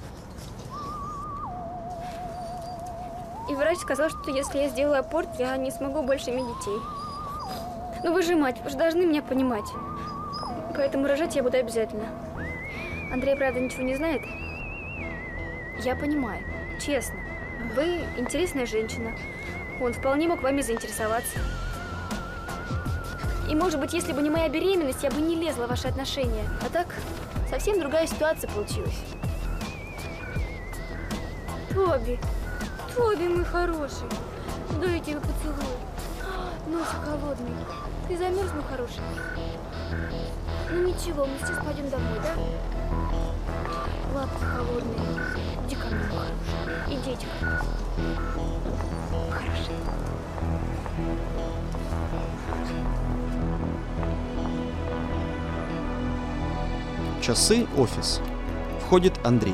И врач сказал, что если я сделаю аборт, я не смогу больше иметь детей. Ну вы же мать, вы же должны меня понимать. Поэтому рожать я буду обязательно. Андрей, правда, ничего не знает? Я понимаю, честно. Вы интересная женщина. Он вполне мог вами заинтересоваться. И, может быть, если бы не моя беременность, я бы не лезла в ваши отношения. А так, совсем другая ситуация получилась. Тоби, Тоби, мой хороший. Дай я тебе поцелую. Носик холодный. Ты замерз, мой хороший? Ну ничего, мы сейчас пойдем домой, да? Лапки холодные. Иди ко мне, мой хороший. Иди, иди ко мне. Хороший. Часы, офис. Входит Андрей.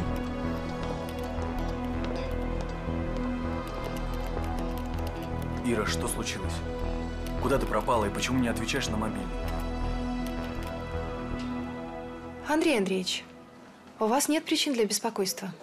Ира, что случилось? Куда ты пропала и почему не отвечаешь на мобильный? Андрей Андреевич, у вас нет причин для беспокойства.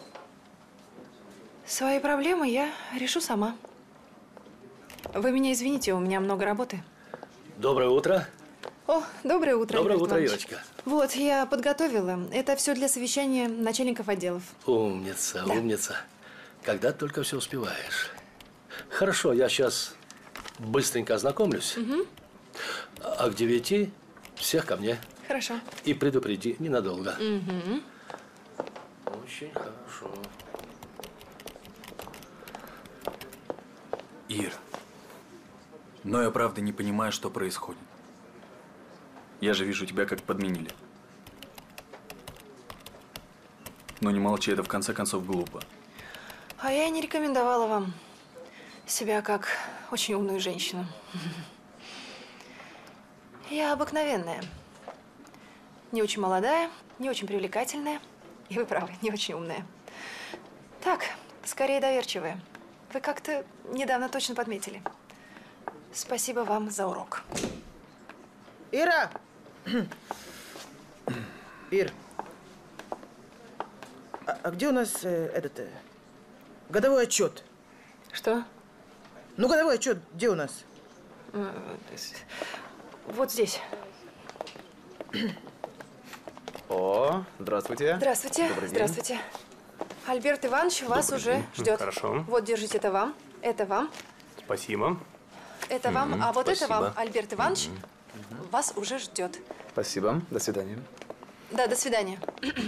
Свои проблемы я решу сама. Вы меня извините, у меня много работы. Доброе утро. О, доброе утро, Доброе Альберт утро, Иванович. Ирочка. Вот, я подготовила. Это все для совещания начальников отделов. Умница, Да. умница. Когда ты только все успеваешь. Хорошо, я сейчас быстренько ознакомлюсь. Угу. А к девяти всех ко мне. Хорошо. И предупреди ненадолго. Угу. Очень хорошо. Ир, но я правда не понимаю, что происходит. Я же вижу, тебя как подменили. Но не молчи, это в конце концов глупо. А я не рекомендовала вам себя как очень умную женщину. Я обыкновенная. Не очень молодая, не очень привлекательная. И вы правы, не очень умная. Так, скорее доверчивая. Вы как-то недавно точно подметили. Спасибо вам за урок. Ира! Ир, а, а где у нас э, этот э, годовой отчет? Что? Ну, годовой отчет где у нас? Вот здесь. О, здравствуйте. Здравствуйте. Добрый день. Здравствуйте. Альберт Иванович вас Добрый уже день. ждет. Хорошо. Вот, держите, это вам, это вам, Спасибо. это вам, Мгм, а вот это вам, спасибо. Альберт Иванович, вас уже ждет. Спасибо. До свидания. Да, до свидания.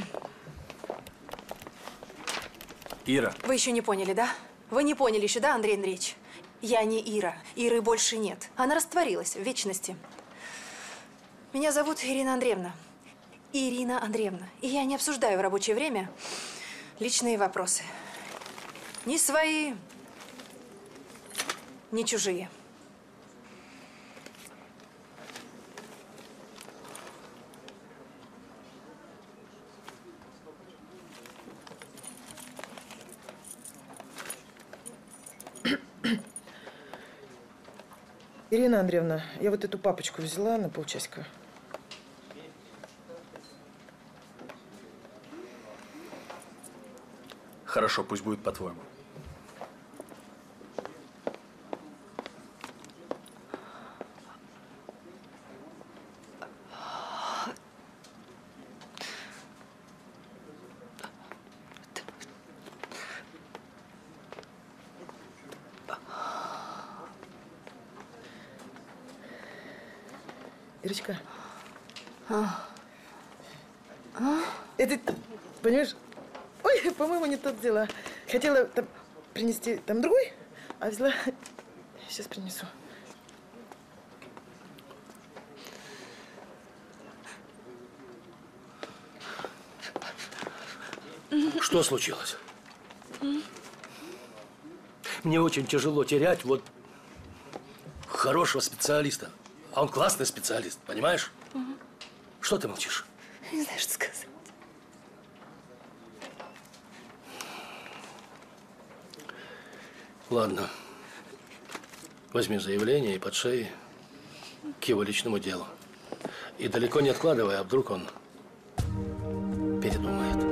Ира. Вы еще не поняли, да? Вы не поняли еще, да, Андрей Андреевич? Я не Ира. Иры больше нет. Она растворилась в вечности. Меня зовут Ирина Андреевна. Ирина Андреевна. И я не обсуждаю в рабочее время личные вопросы. Ни свои, ни чужие. Ирина Андреевна, я вот эту папочку взяла на полчасика. Хорошо, пусть будет по-твоему. Ирочка, А. А? это, понимаешь, ой, по-моему, не то взяла. Хотела там принести там другой, а взяла, сейчас принесу. Что случилось? Мне очень тяжело терять вот хорошего специалиста. А он классный специалист, понимаешь? Мгм. Что ты молчишь? Не знаю, что сказать. Ладно. Возьми заявление и под шеей к его личному делу. И далеко не откладывай, а вдруг он передумает.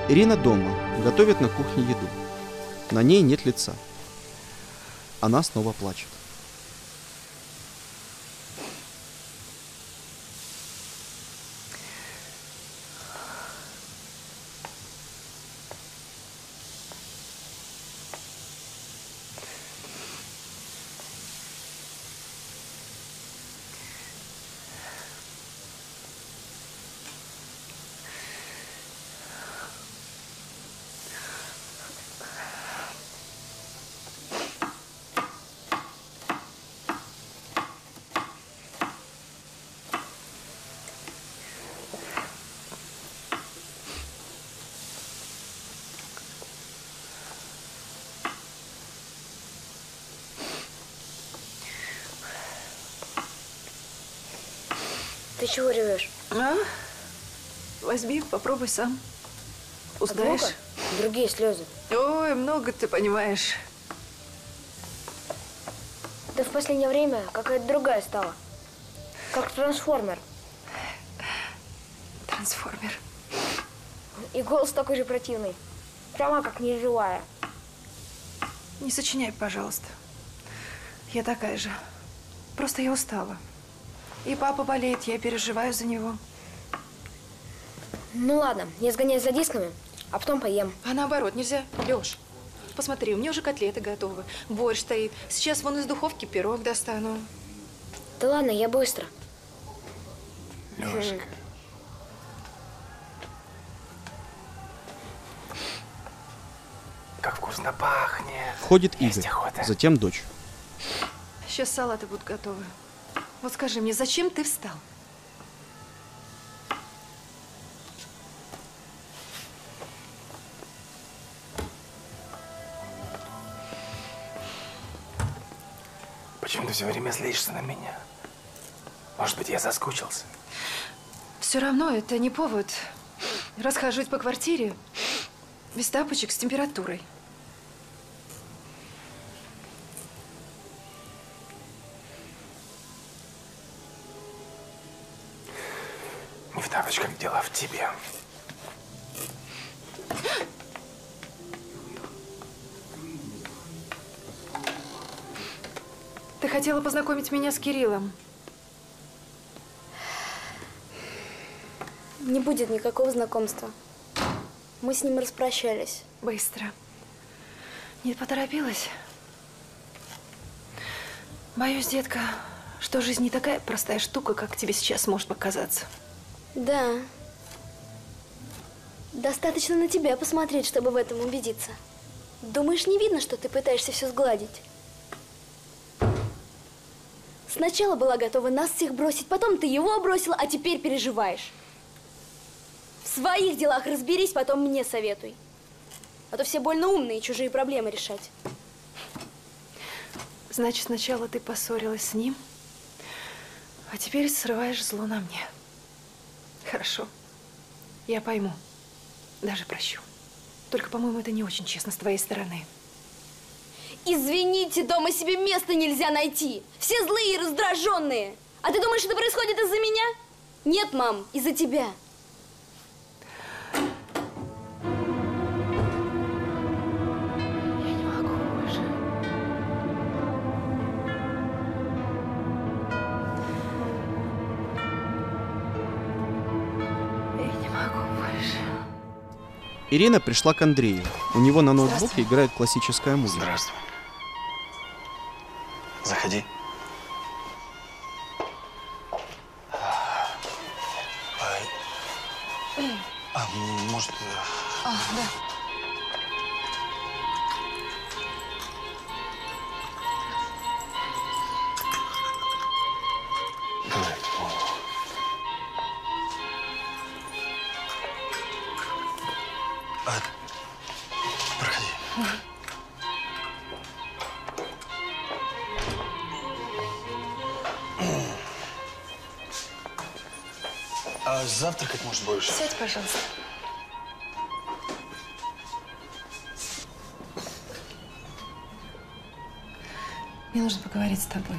Ирина дома, готовит на кухне еду. На ней нет лица. Она снова плачет. Ты чего ревешь? А? Возьми, попробуй сам. Узнаешь? Много? Другие слезы. Ой, много ты понимаешь. Да в последнее время какая-то другая стала. Как трансформер. Трансформер. И голос такой же противный. Прямо как неживая. Не сочиняй, пожалуйста. Я такая же. Просто я устала. И папа болеет, я переживаю за него. Ну ладно, я сгоняюсь за дисками, а потом поем. А наоборот, нельзя. Лёш, посмотри, у меня уже котлеты готовы. Борщ стоит. Сейчас вон из духовки пирог достану. Да ладно, я быстро. Лёшка. Как вкусно пахнет. Входит Есть Игорь, охота. затем дочь. Сейчас салаты будут готовы. Вот скажи мне, зачем ты встал? Почему ты все время злишься на меня? Может быть, я соскучился? Все равно это не повод. Расхожусь по квартире без тапочек с температурой. Не в тапочках дело, в тебе. Ты хотела познакомить меня с Кириллом. Не будет никакого знакомства. Мы с ним распрощались. Быстро. Не поторопилась? Боюсь, детка, что жизнь не такая простая штука, как тебе сейчас может показаться. Да. Достаточно на тебя посмотреть, чтобы в этом убедиться. Думаешь, не видно, что ты пытаешься все сгладить? Сначала была готова нас всех бросить, потом ты его бросила, а теперь переживаешь. В своих делах разберись, потом мне советуй. А то все больно умные, чужие проблемы решать. Значит, сначала ты поссорилась с ним, а теперь срываешь зло на мне. Хорошо. Я пойму. Даже прощу. Только, по-моему, это не очень честно с твоей стороны. Извините, дома себе места нельзя найти. Все злые и раздраженные. А ты думаешь, это происходит из-за меня? Нет, мам, из-за тебя. Я не могу больше. Я не могу больше. Ирина пришла к Андрею. У него на ноутбуке играет классическая музыка. Здравствуй. Заходи. А, может... А, да. Давай. А, проходи. А завтракать, может, будешь? Сядь, пожалуйста. Мне нужно поговорить с тобой.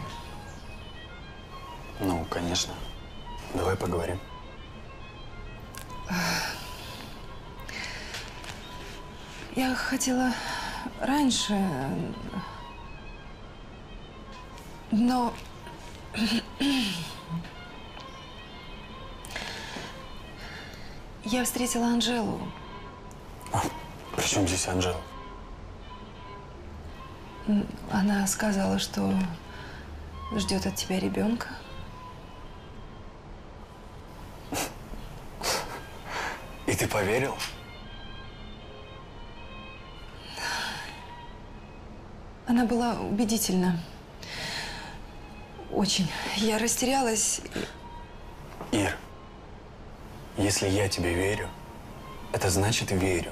Ну, конечно. Давай поговорим. Я хотела раньше, но я встретила Анжелу. А, при чем здесь Анжела? Она сказала, что ждет от тебя ребенка. И ты поверил? Она была убедительна. Очень. Я растерялась. Ир, если я тебе верю, это значит верю.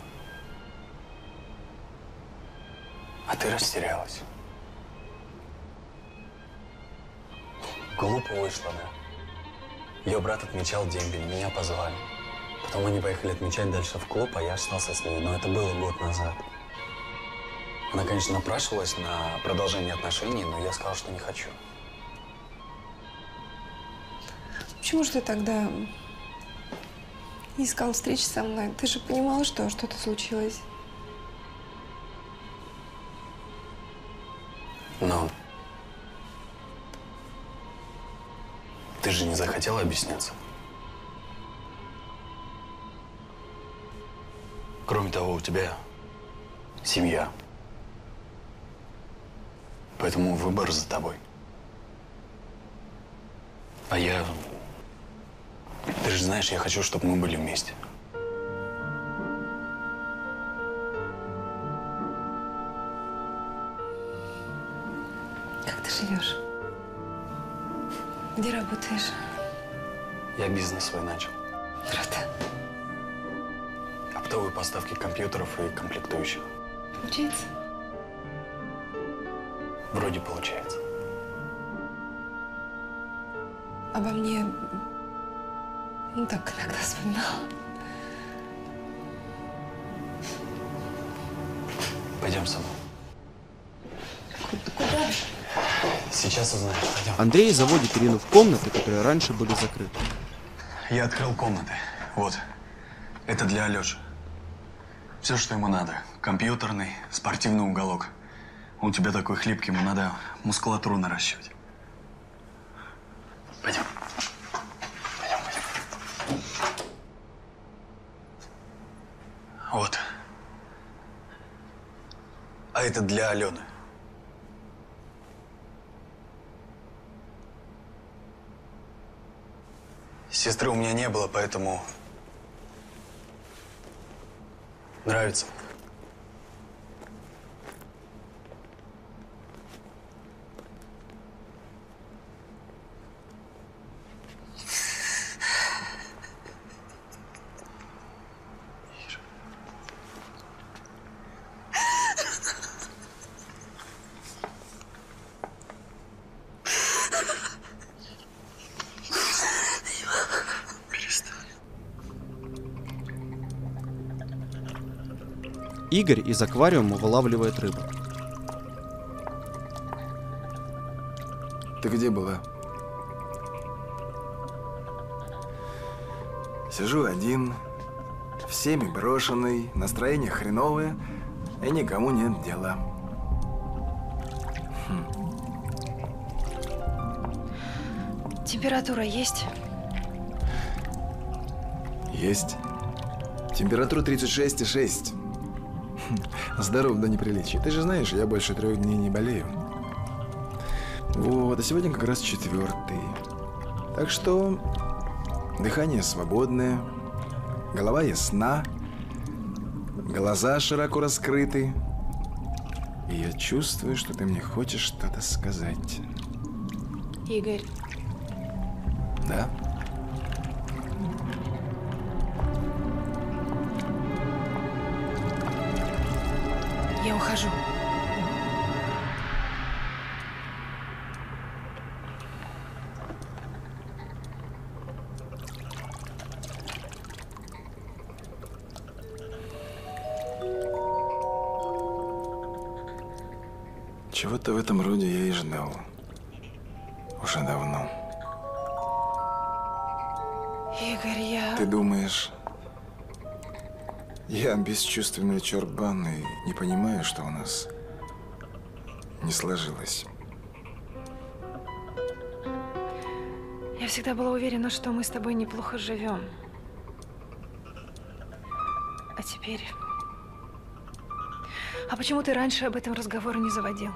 А ты растерялась. Глупо вышло, да? Ее брат отмечал дембель, меня позвали. Потом они поехали отмечать дальше в клуб, а я остался с ней. Но это было год назад. Она, конечно, напрашивалась на продолжение отношений, но я сказал, что не хочу. Почему же ты тогда искал встречи со мной? Ты же понимала, что что-то случилось. Но ты же не захотела объясняться. Кроме того, у тебя семья. Поэтому выбор за тобой. А я… Ты же знаешь, я хочу, чтобы мы были вместе. Как ты живешь? Где работаешь? Я бизнес свой начал. Круто. Оптовые поставки компьютеров и комплектующих. Получается? Вроде получается. Обо мне, ну так, иногда вспоминала. Пойдем со мной. Куда? Сейчас узнаешь. Пойдем. Андрей заводит Ирину в комнаты, которые раньше были закрыты. Я открыл комнаты. Вот. Это для Алёши. Все, что ему надо. Компьютерный, спортивный уголок. Он у тебя такой хлипкий, ему надо мускулатуру наращивать. Пойдем. Пойдем, пойдем. Вот. А это для Алены. Сестры у меня не было, поэтому… Нравится. Игорь из аквариума вылавливает рыбу. Ты где была? Сижу один, всеми брошенный, настроение хреновое, и никому нет дела. Хм. Температура есть? Есть. Температура тридцать шесть и шесть. Здоров до неприличия. Ты же знаешь, я больше трех дней не болею. Вот, а сегодня как раз четвертый. Так что дыхание свободное, голова ясна, глаза широко раскрыты. И я чувствую, что ты мне хочешь что-то сказать. Игорь. Да? Я ухожу. Чего-то в этом роде я и ждал. Уже давно. Игорь, я… Ты думаешь, Я бесчувственный чурбан и не понимаю, что у нас не сложилось. Я всегда была уверена, что мы с тобой неплохо живем. А теперь... А почему ты раньше об этом разговора не заводил?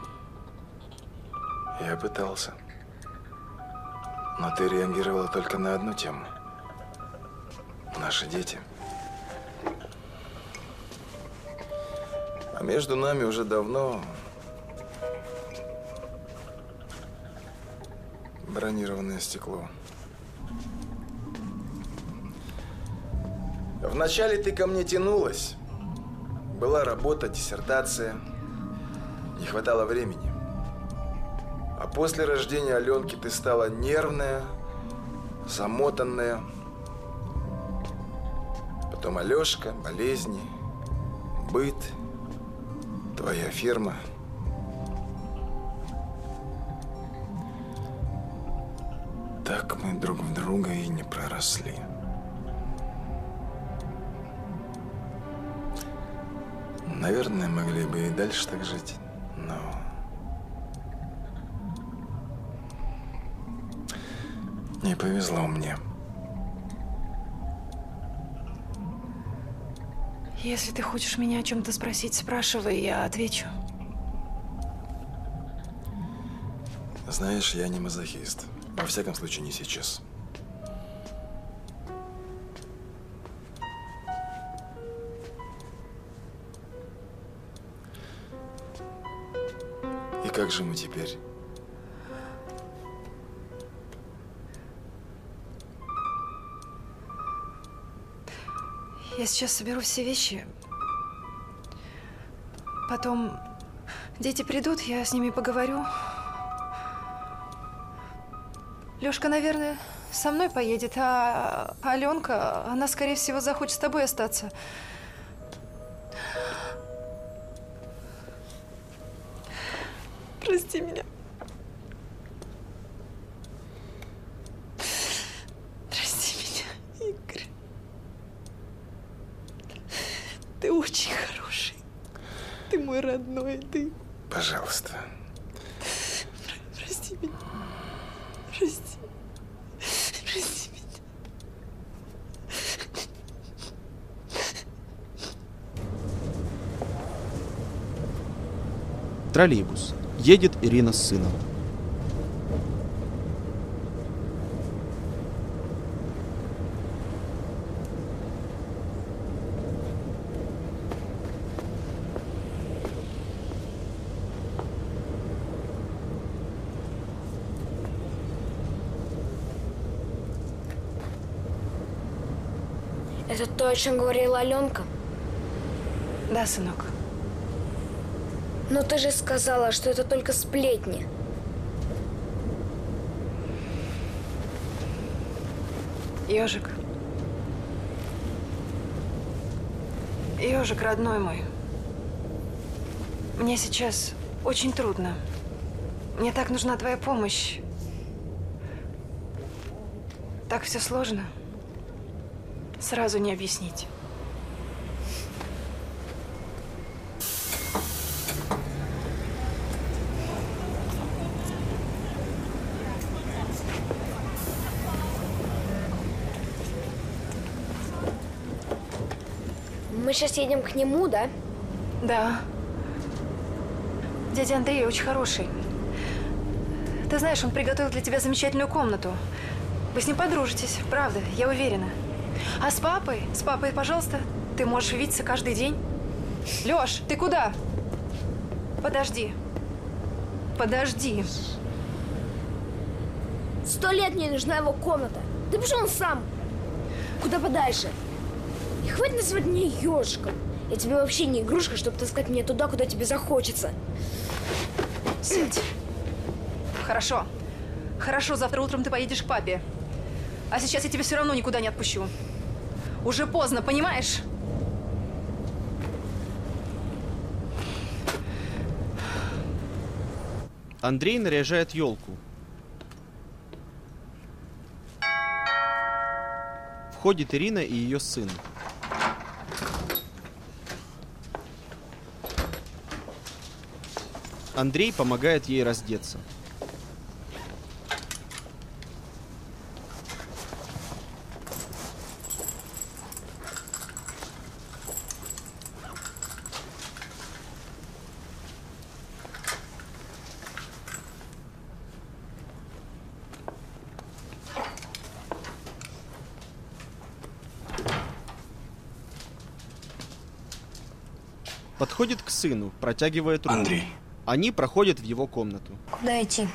Я пытался. Но ты реагировала только на одну тему. Наши дети. А между нами уже давно бронированное стекло. Вначале ты ко мне тянулась. Была работа, диссертация. Не хватало времени. А после рождения Аленки ты стала нервная, замотанная. Потом Алешка, болезни, быт, твоя фирма. Так мы друг в друга и не проросли. Наверное, могли бы и дальше так жить, но... Не повезло мне. Если ты хочешь меня о чем-то спросить, спрашивай, я отвечу. Знаешь, я не мазохист. Во всяком случае, не сейчас. И как же мы теперь? Я сейчас соберу все вещи. Потом дети придут, я с ними поговорю. Лёшка, наверное, со мной поедет, а Аленка, она, скорее всего, захочет с тобой остаться. Прости меня. Прости меня, Игорь. Ты очень хороший. Ты мой родной, ты. Пожалуйста. Прости меня. Прости. Прости меня. Троллейбус. Едет Ирина с сыном. Это то, о чем говорила Аленка? Да, сынок. Но ты же сказала, что это только сплетни. Ёжик. Ёжик, родной мой. Мне сейчас очень трудно. Мне так нужна твоя помощь. Так все сложно. Сразу не объяснить. Мы сейчас едем к нему, да? Да. Дядя Андрей очень хороший. Ты знаешь, он приготовил для тебя замечательную комнату. Вы с ним подружитесь, правда, я уверена. А с папой, с папой, пожалуйста, ты можешь видеться каждый день. Лёш, ты куда? Подожди. Подожди. Сто лет мне нужна его комната. Да пошел он сам. Куда подальше. И хватит называть меня ёжиком. Я тебе вообще не игрушка, чтобы таскать меня туда, куда тебе захочется. Сядь. Хорошо. Хорошо, завтра утром ты поедешь к папе. А сейчас я тебя все равно никуда не отпущу. Уже поздно, понимаешь? Андрей наряжает елку. Входит Ирина и ее сын. Андрей помогает ей раздеться. Подходит к сыну, протягивает руку. Андрей. Они проходят в его комнату. Куда идти?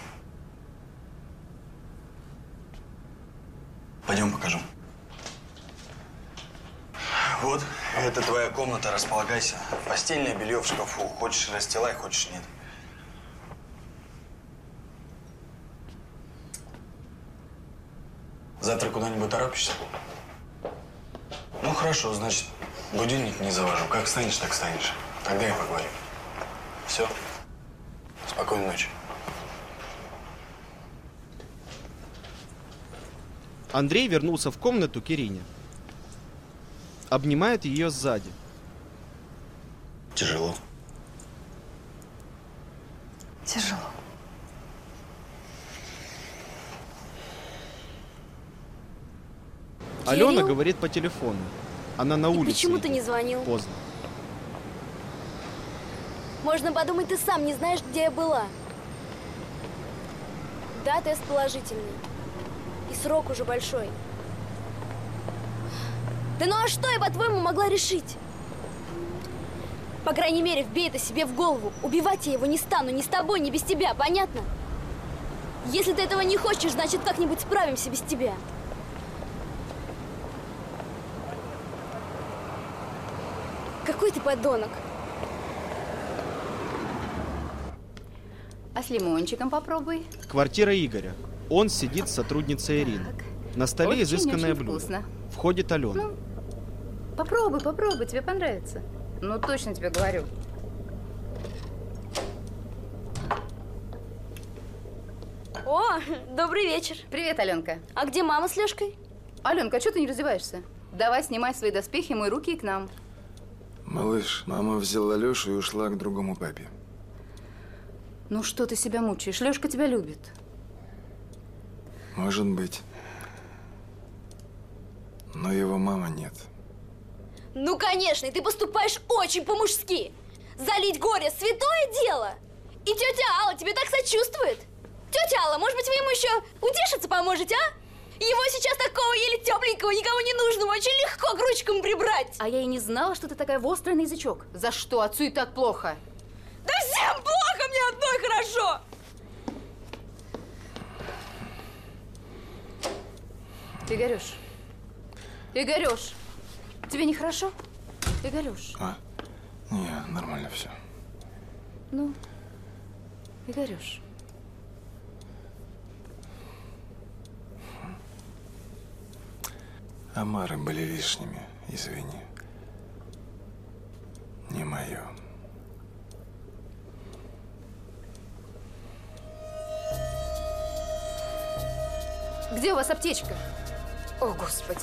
Пойдем покажу. Вот, это твоя комната, располагайся. Постельное белье в шкафу. Хочешь расстилай, хочешь нет. Завтра куда-нибудь торопишься? Ну хорошо, значит, будильник не завожу. Как встанешь, так встанешь. Тогда и поговорим. Все. Спокойной ночи. Андрей вернулся в комнату к Ирине. Обнимает ее сзади. Тяжело. Тяжело. Алена Кирилл? говорит по телефону. Она на улице. Почему ты идет. не звонил? Поздно. Можно подумать, ты сам не знаешь, где я была. Да, тест положительный. И срок уже большой. Да ну а что я, по-твоему, могла решить? По крайней мере, вбей это себе в голову. Убивать я его не стану, ни с тобой, ни без тебя, понятно? Если ты этого не хочешь, значит, как-нибудь справимся без тебя. Какой ты подонок. А с лимончиком попробуй. Квартира Игоря. Он сидит с сотрудницей Ириной. На столе Очень, изысканное очень блюдо. вкусно. Входит Алена. Ну, попробуй, попробуй, тебе понравится. Ну, точно тебе говорю. О, добрый вечер. Привет, Аленка. А где мама с Лёшкой? Аленка, а что ты не раздеваешься? Давай, снимай свои доспехи, мой руки и к нам. Малыш, мама взяла Лешу и ушла к другому папе. Ну что ты себя мучаешь? Лёшка тебя любит. Может быть. Но его мама нет. Ну, конечно, и ты поступаешь очень по-мужски. Залить горе – святое дело. И тетя Алла тебе так сочувствует. Тетя Алла, может быть, вы ему еще утешиться поможете, а? Его сейчас такого еле тепленького, никого не нужного, очень легко к ручкам прибрать. А я и не знала, что ты такая вострая на язычок. За что отцу и так плохо? Да всем плохо, мне одной хорошо. Игорёш, Игорёш, тебе нехорошо? Игорёш. А? Не, нормально все. Ну, Игорёш. Омары были лишними, извини. Не мое. Где у вас аптечка? О, Господи.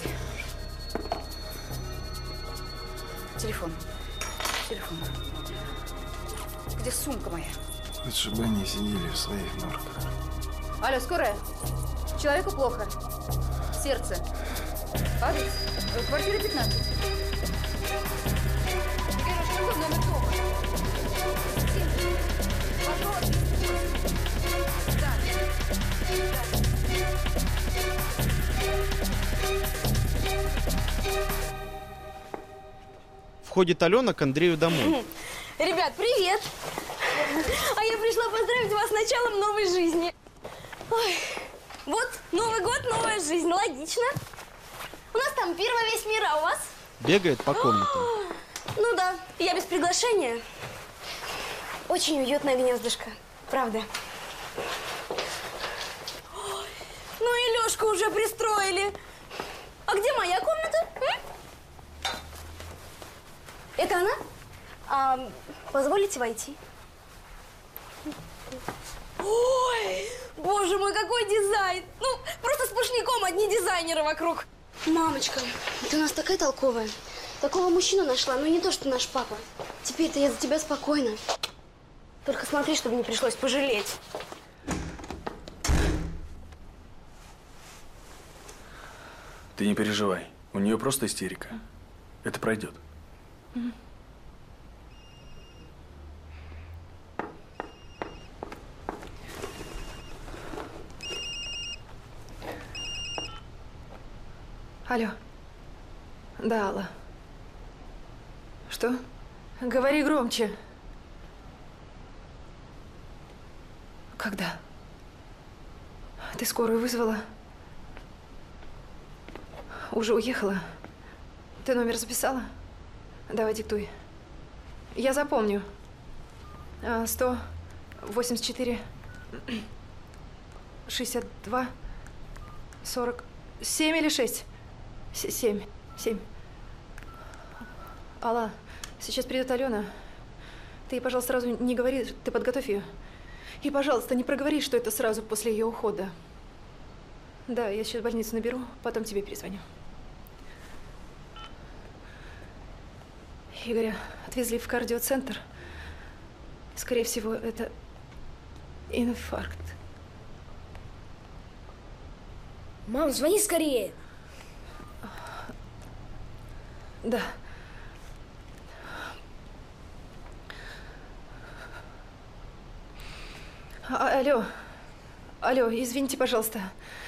Телефон. Телефон. Где сумка моя? Лучше бы они сидели в своих норках. Алло, скорая? Человеку плохо. Сердце. Адрес? Э, Квартира пятнадцать. Игорёш, какой номер дома? Пожалуйста. Да. Входит Алена к Андрею домой. Ребят, привет. А я пришла поздравить вас с началом новой жизни. Ой, вот, Новый год, новая жизнь. Логично. У нас там первая весь мир, а у вас? Бегает по комнатам. Ну да, я без приглашения. Очень уютное гнездышко, правда. Ой, ну и Лёшку уже пристроили. А где моя комната? М? Это она? А, позволите войти? Ой, боже мой, какой дизайн! Ну, просто сплошняком одни дизайнеры вокруг. Мамочка, ты у нас такая толковая. Такого мужчину нашла, но не то, что наш папа. Теперь-то я за тебя спокойна. Только смотри, чтобы не пришлось пожалеть. Ты не переживай. У нее просто истерика. Это пройдет. Мгм. Алло. Да, Алла. Что? Говори громче. Когда? Ты скорую вызвала? Уже уехала? Ты номер записала? Давай, диктуй. Я запомню. А, сто восемьдесят четыре шестьдесят два сорок семь или шесть? С- Семь. Семь. Алла, сейчас придет Алена. Ты, пожалуйста, сразу не говори, ты подготовь ее. И, пожалуйста, не проговори, что это сразу после ее ухода. Да, я сейчас больницу наберу, потом тебе перезвоню. Игоря отвезли в кардиоцентр. Скорее всего, это инфаркт. Мам, звони скорее. Да. А- алло. Алло, извините, пожалуйста.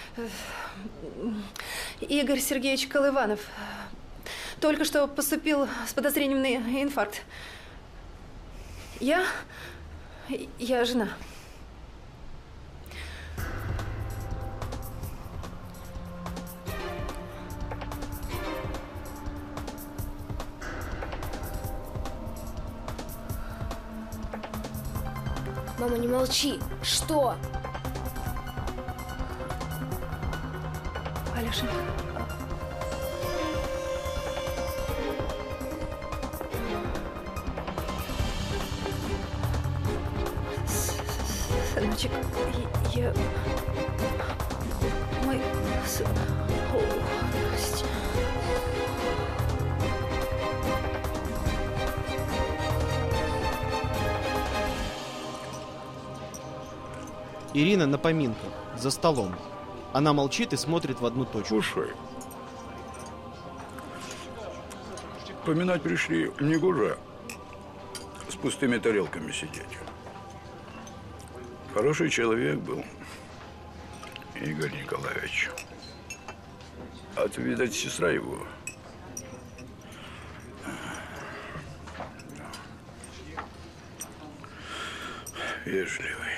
Игорь Сергеевич Колыванов. Только что поступил с подозрением на инфаркт. Я? Я жена. Мама, не молчи. Что? Алешенька. Сыночек, я... Мы... с- О, прости. Ирина на поминках, за столом. Она молчит и смотрит в одну точку. Слушай, поминать пришли, не гоже с пустыми тарелками сидеть. Хороший человек был, Игорь Николаевич. А ты, видать, сестра его. Вежливый,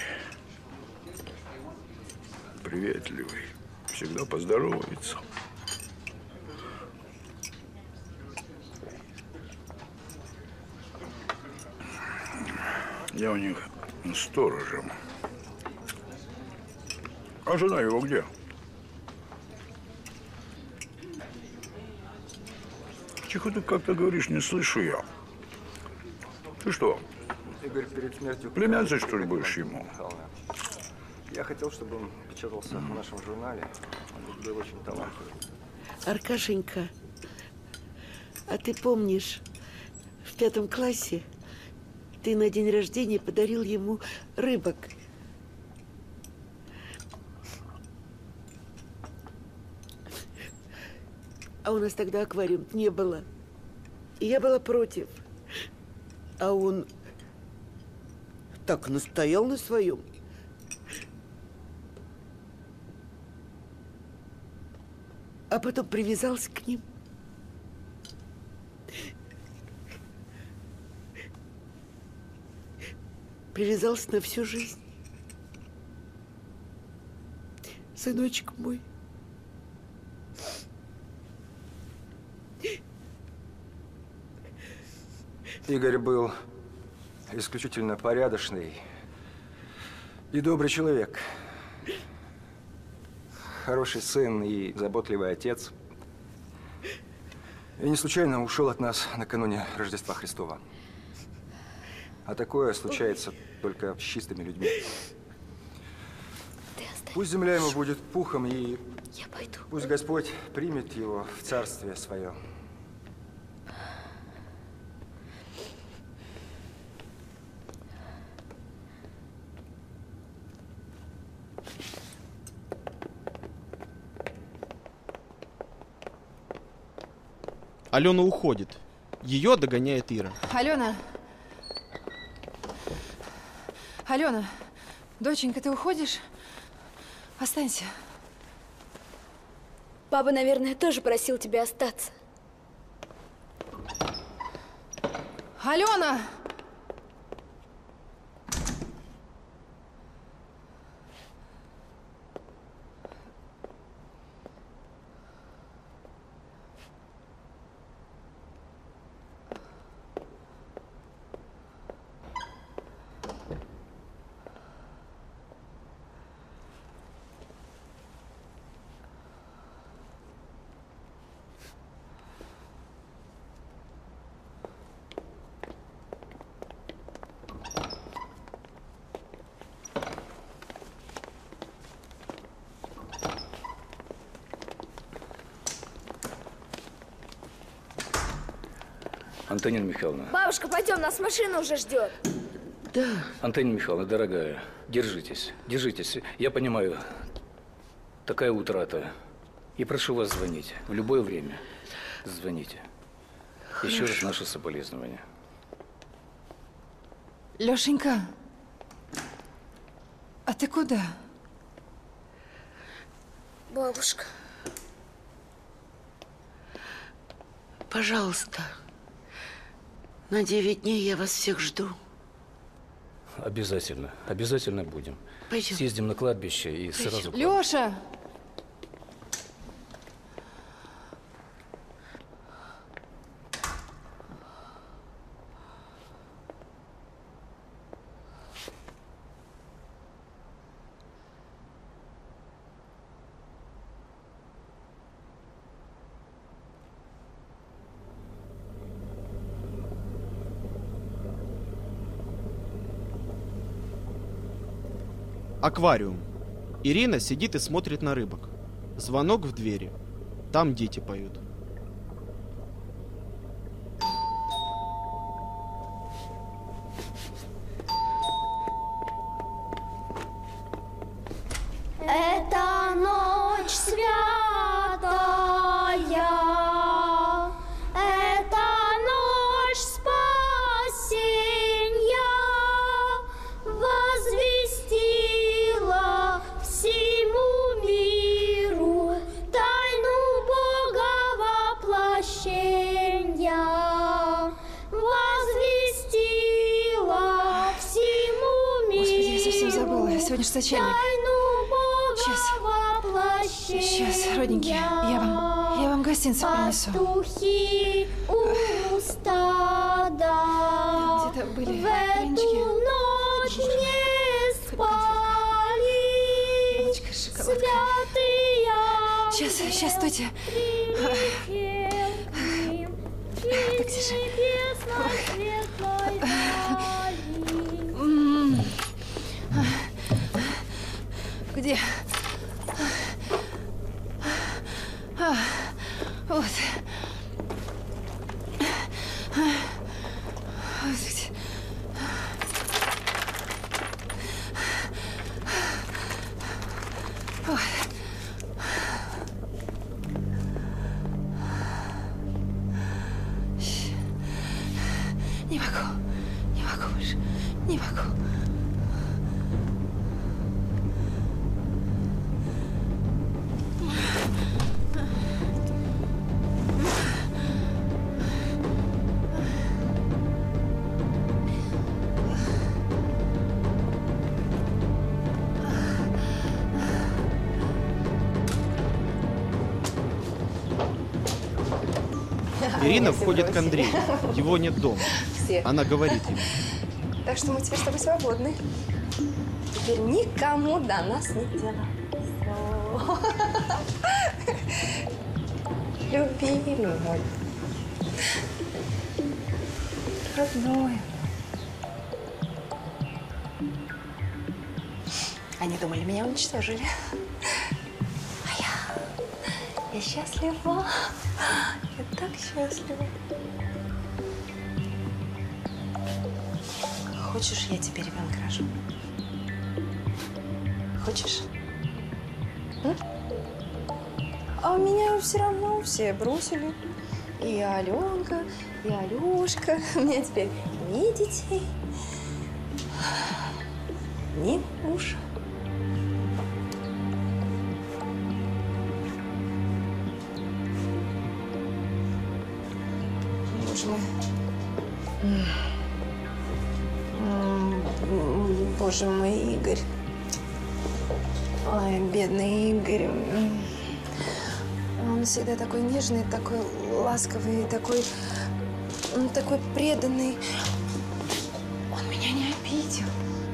приветливый, всегда поздоровается. Я у них сторожем. А жена его где? Тихо ты как-то говоришь, не слышу я. Ты что, Игорь перед смертью... племянцей, что ли, будешь ему? Я хотел, чтобы он печатался в нашем журнале. Он был очень талантливый. Аркашенька, а ты помнишь, в пятом классе ты на день рождения подарил ему рыбок? А у нас тогда аквариум не было. И я была против. А он так настоял на своем. А потом привязался к ним. Привязался на всю жизнь. Сыночек мой. Игорь был исключительно порядочный и добрый человек. Хороший сын и заботливый отец. И не случайно ушел от нас накануне Рождества Христова. А такое случается только с чистыми людьми. Пусть земля ему будет пухом, и Я пойду. пусть Господь примет его в царствие свое. Алена уходит. Ее догоняет Ира. Алена. Алена, доченька, ты уходишь? Останься. Папа, наверное, тоже просил тебя остаться. Алена! Антонина Михайловна. Бабушка, пойдем, нас машина уже ждет. Да. Антонина Михайловна, дорогая, держитесь, держитесь. Я понимаю, такая утрата. И прошу вас звонить в любое время. Звоните. Еще раз наши соболезнования. Лешенька, а ты куда? Бабушка, пожалуйста, на девять дней я вас всех жду. Обязательно, обязательно будем. Пойдем. Съездим на кладбище и Пойдем. сразу... Леша! Аквариум. Ирина сидит и смотрит на рыбок. Звонок в двери. Там дети поют. Это ночь святая, это ночь спасенья, возвестила всему миру тайну Бога воплощения, возвестила всему миру. Господи, я совсем забыла. Сегодня же сочельник. Сейчас. Сейчас, родненькие, я вам, я вам гостинцы принесу. Пастухи у стада где-то были в эту ночь не спали. Святые. Сейчас, сейчас, стойте. Так, держи. Где? А, вот. Вот где. Вот. Не могу. Не могу больше. Не могу. Ирина входит к Андрею. Его нет дома. Все. Она говорит ему. Так что мы теперь с тобой свободны. Теперь никому до нас нет дела. Любимый мой. Родной. Они думали, меня уничтожили. А я... Я счастлива. Я так счастлива. Хочешь, я тебе ребенка рожу? Хочешь? М? А меня все равно все бросили. И Аленка, и Алешка. У меня теперь ни детей, ни муж. Боже мой. Боже мой, Игорь. Ой, бедный Игорь. Он всегда такой нежный, такой ласковый, такой, такой преданный. Он меня не обидел.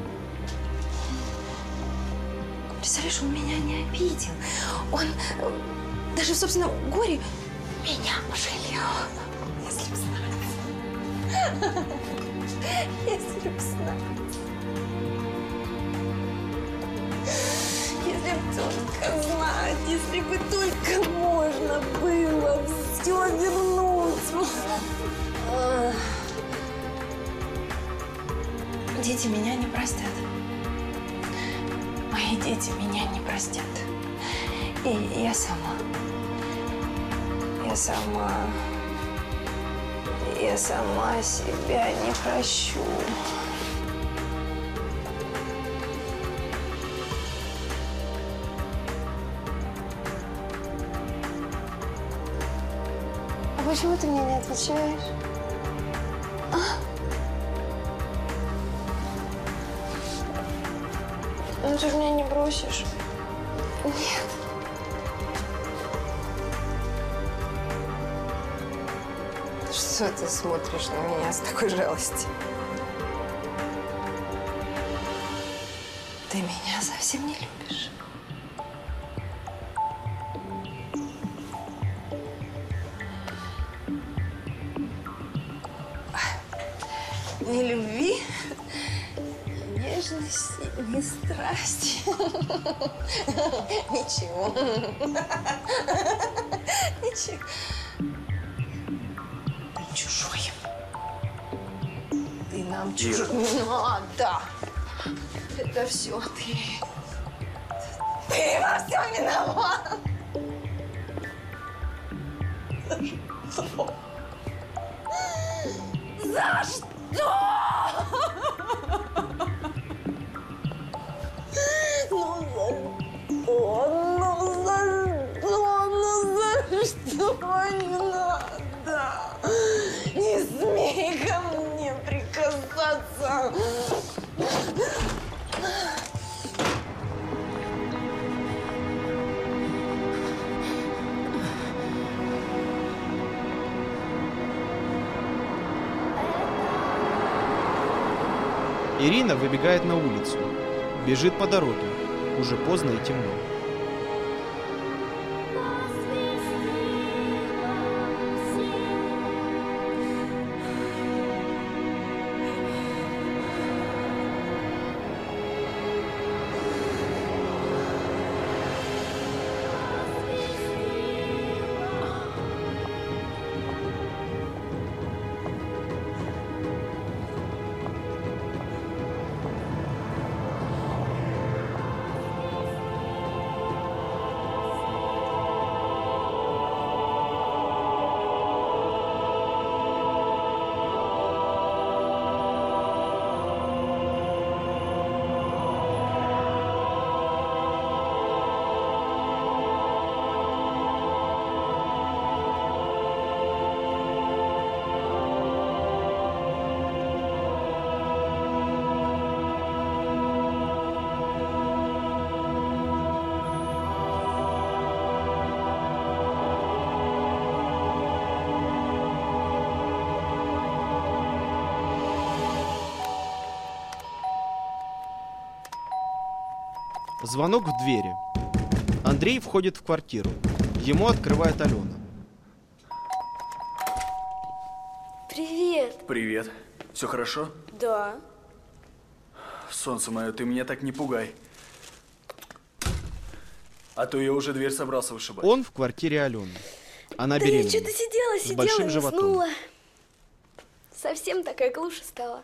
Представляешь, он меня не обидел. Он даже в собственном горе меня пожалел. Если б знать. Если б знать. Если бы только знать, если бы только можно было все вернуть. Дети меня не простят. Мои дети меня не простят. И я сама. Я сама. Я сама себя не прощу. А почему ты мне не отвечаешь? А? Ну ты же меня не бросишь. Нет. Что ты смотришь на меня с такой жалостью? Ты меня совсем не любишь. Ни любви, ни нежности, ни страсти. Ничего. Ничего. Ты чужой. Ты нам чужой. Не надо. Это все ты. Ты во всем виноват. За что? За что? Ну за что? Ну за что? Ну за что? Не надо. Не смей ко мне прикасаться. Ирина выбегает на улицу. Бежит по дороге. Уже поздно и темно. Звонок в двери. Андрей входит в квартиру. Ему открывает Алена. Привет. Привет. Все хорошо? Да. Солнце мое, ты меня так не пугай. А то я уже дверь собрался вышибать. Он в квартире Алены. Она да беременна. я что-то сидела, с сидела большим и животом. уснула. Совсем такая клуша стала.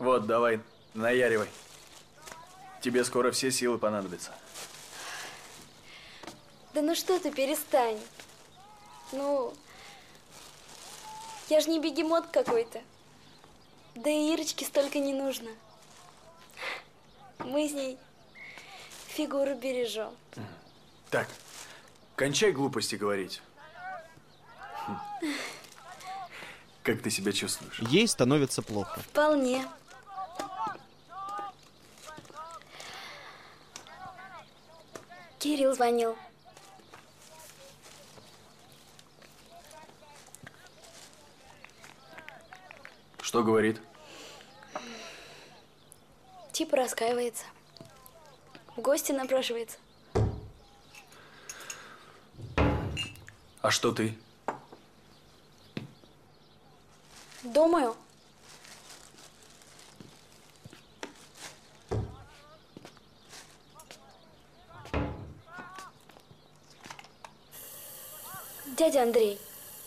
Вот, давай, наяривай. Тебе скоро все силы понадобятся. Да ну что ты, перестань. Ну, я же не бегемот какой-то. Да и Ирочке столько не нужно. Мы с ней фигуру бережем. Так, кончай глупости говорить. Как ты себя чувствуешь? Ей становится плохо. Вполне. Кирилл звонил. Что говорит? Типа раскаивается. В гости напрашивается. А что ты? Думаю. Дядя Андрей,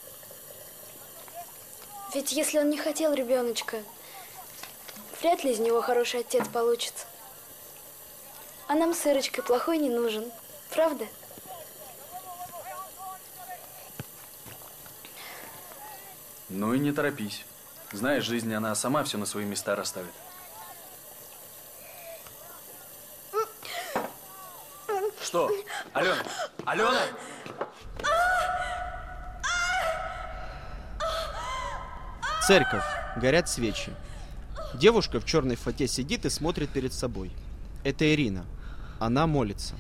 ведь если он не хотел ребеночка, вряд ли из него хороший отец получится. А нам с Ирочкой плохой не нужен, правда? Ну и не торопись. Знаешь, жизнь, она сама все на свои места расставит. Что? Алена! Алена! Церковь. Горят свечи. Девушка в черной фате сидит и смотрит перед собой. Это Ирина. Она молится.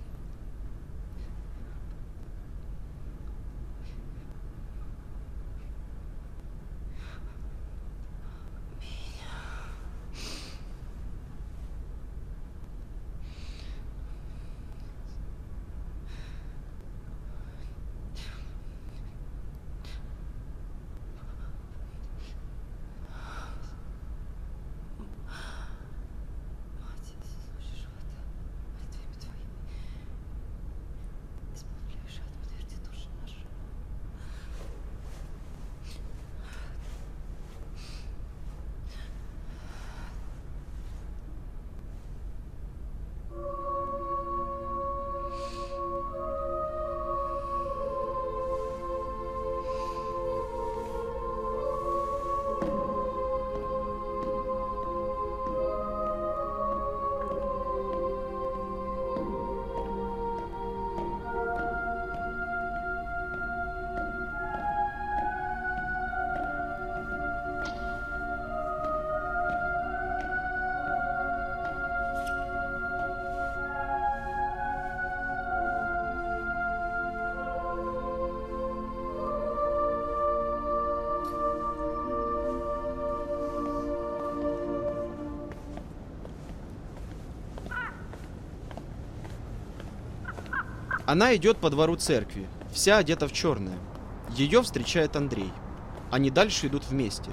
Она идет по двору церкви, вся одета в черное. Ее встречает Андрей. Они дальше идут вместе.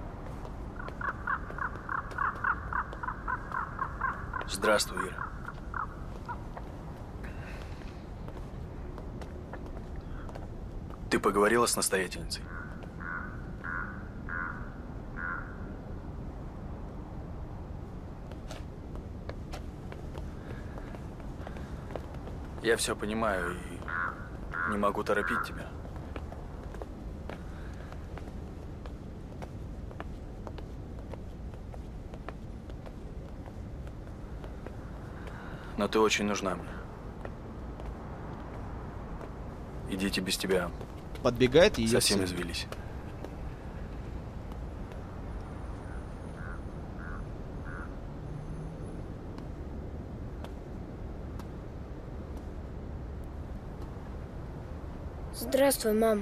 Здравствуй, Ира. Ты поговорила с настоятельницей? Я все понимаю и не могу торопить тебя. Но ты очень нужна мне. И дети без тебя подбегает ее совсем сын. извелись. Здравствуй, мам.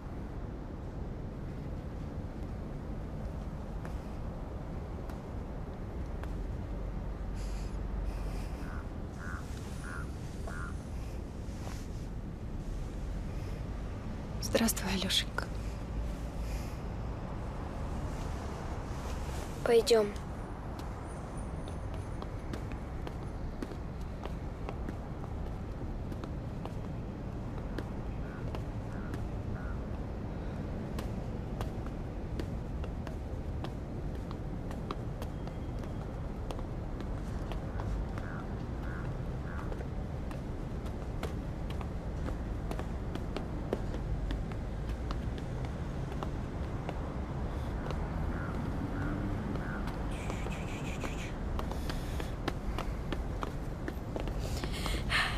Здравствуй, Алешенька. Пойдем.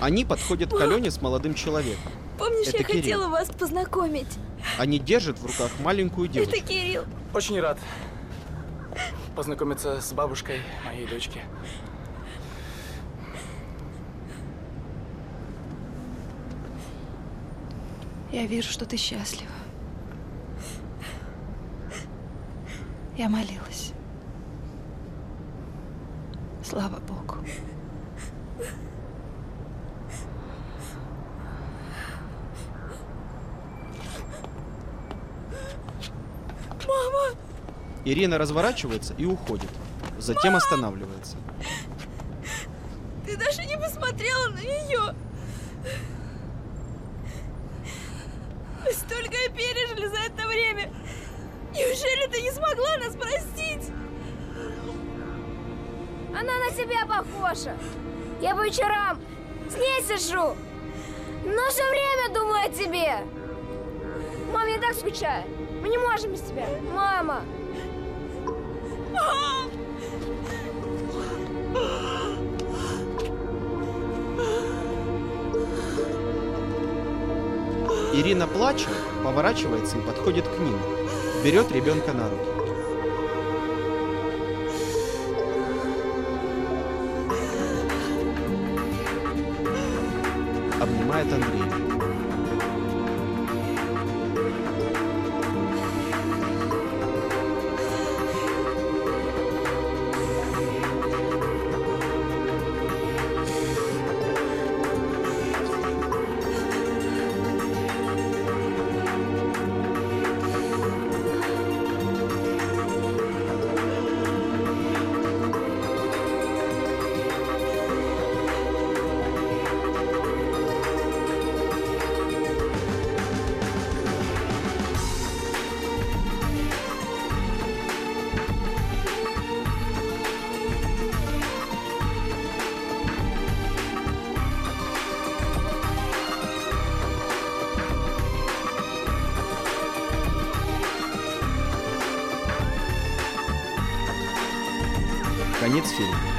Они подходят к Алене с молодым человеком. Помнишь, Это я Кирилл. хотела вас познакомить? Они держат в руках маленькую девочку. Это Кирилл. Очень рад познакомиться с бабушкой моей дочки. Я вижу, что ты счастлива. Я молилась. Слава Богу. Мама! Ирина разворачивается и уходит. Затем Мам! останавливается. Ты даже не посмотрела на нее. Мы столько пережили за это время. Неужели ты не смогла нас простить? Она на тебя похожа. Я по вечерам с ней сижу, но все время думаю о тебе. Мам, я так скучаю. Мы не можем без тебя. Мама. Мам! Ирина, плача, поворачивается и подходит к ним. Берет ребенка на руки. Обнимает Андрея. Конец фильма.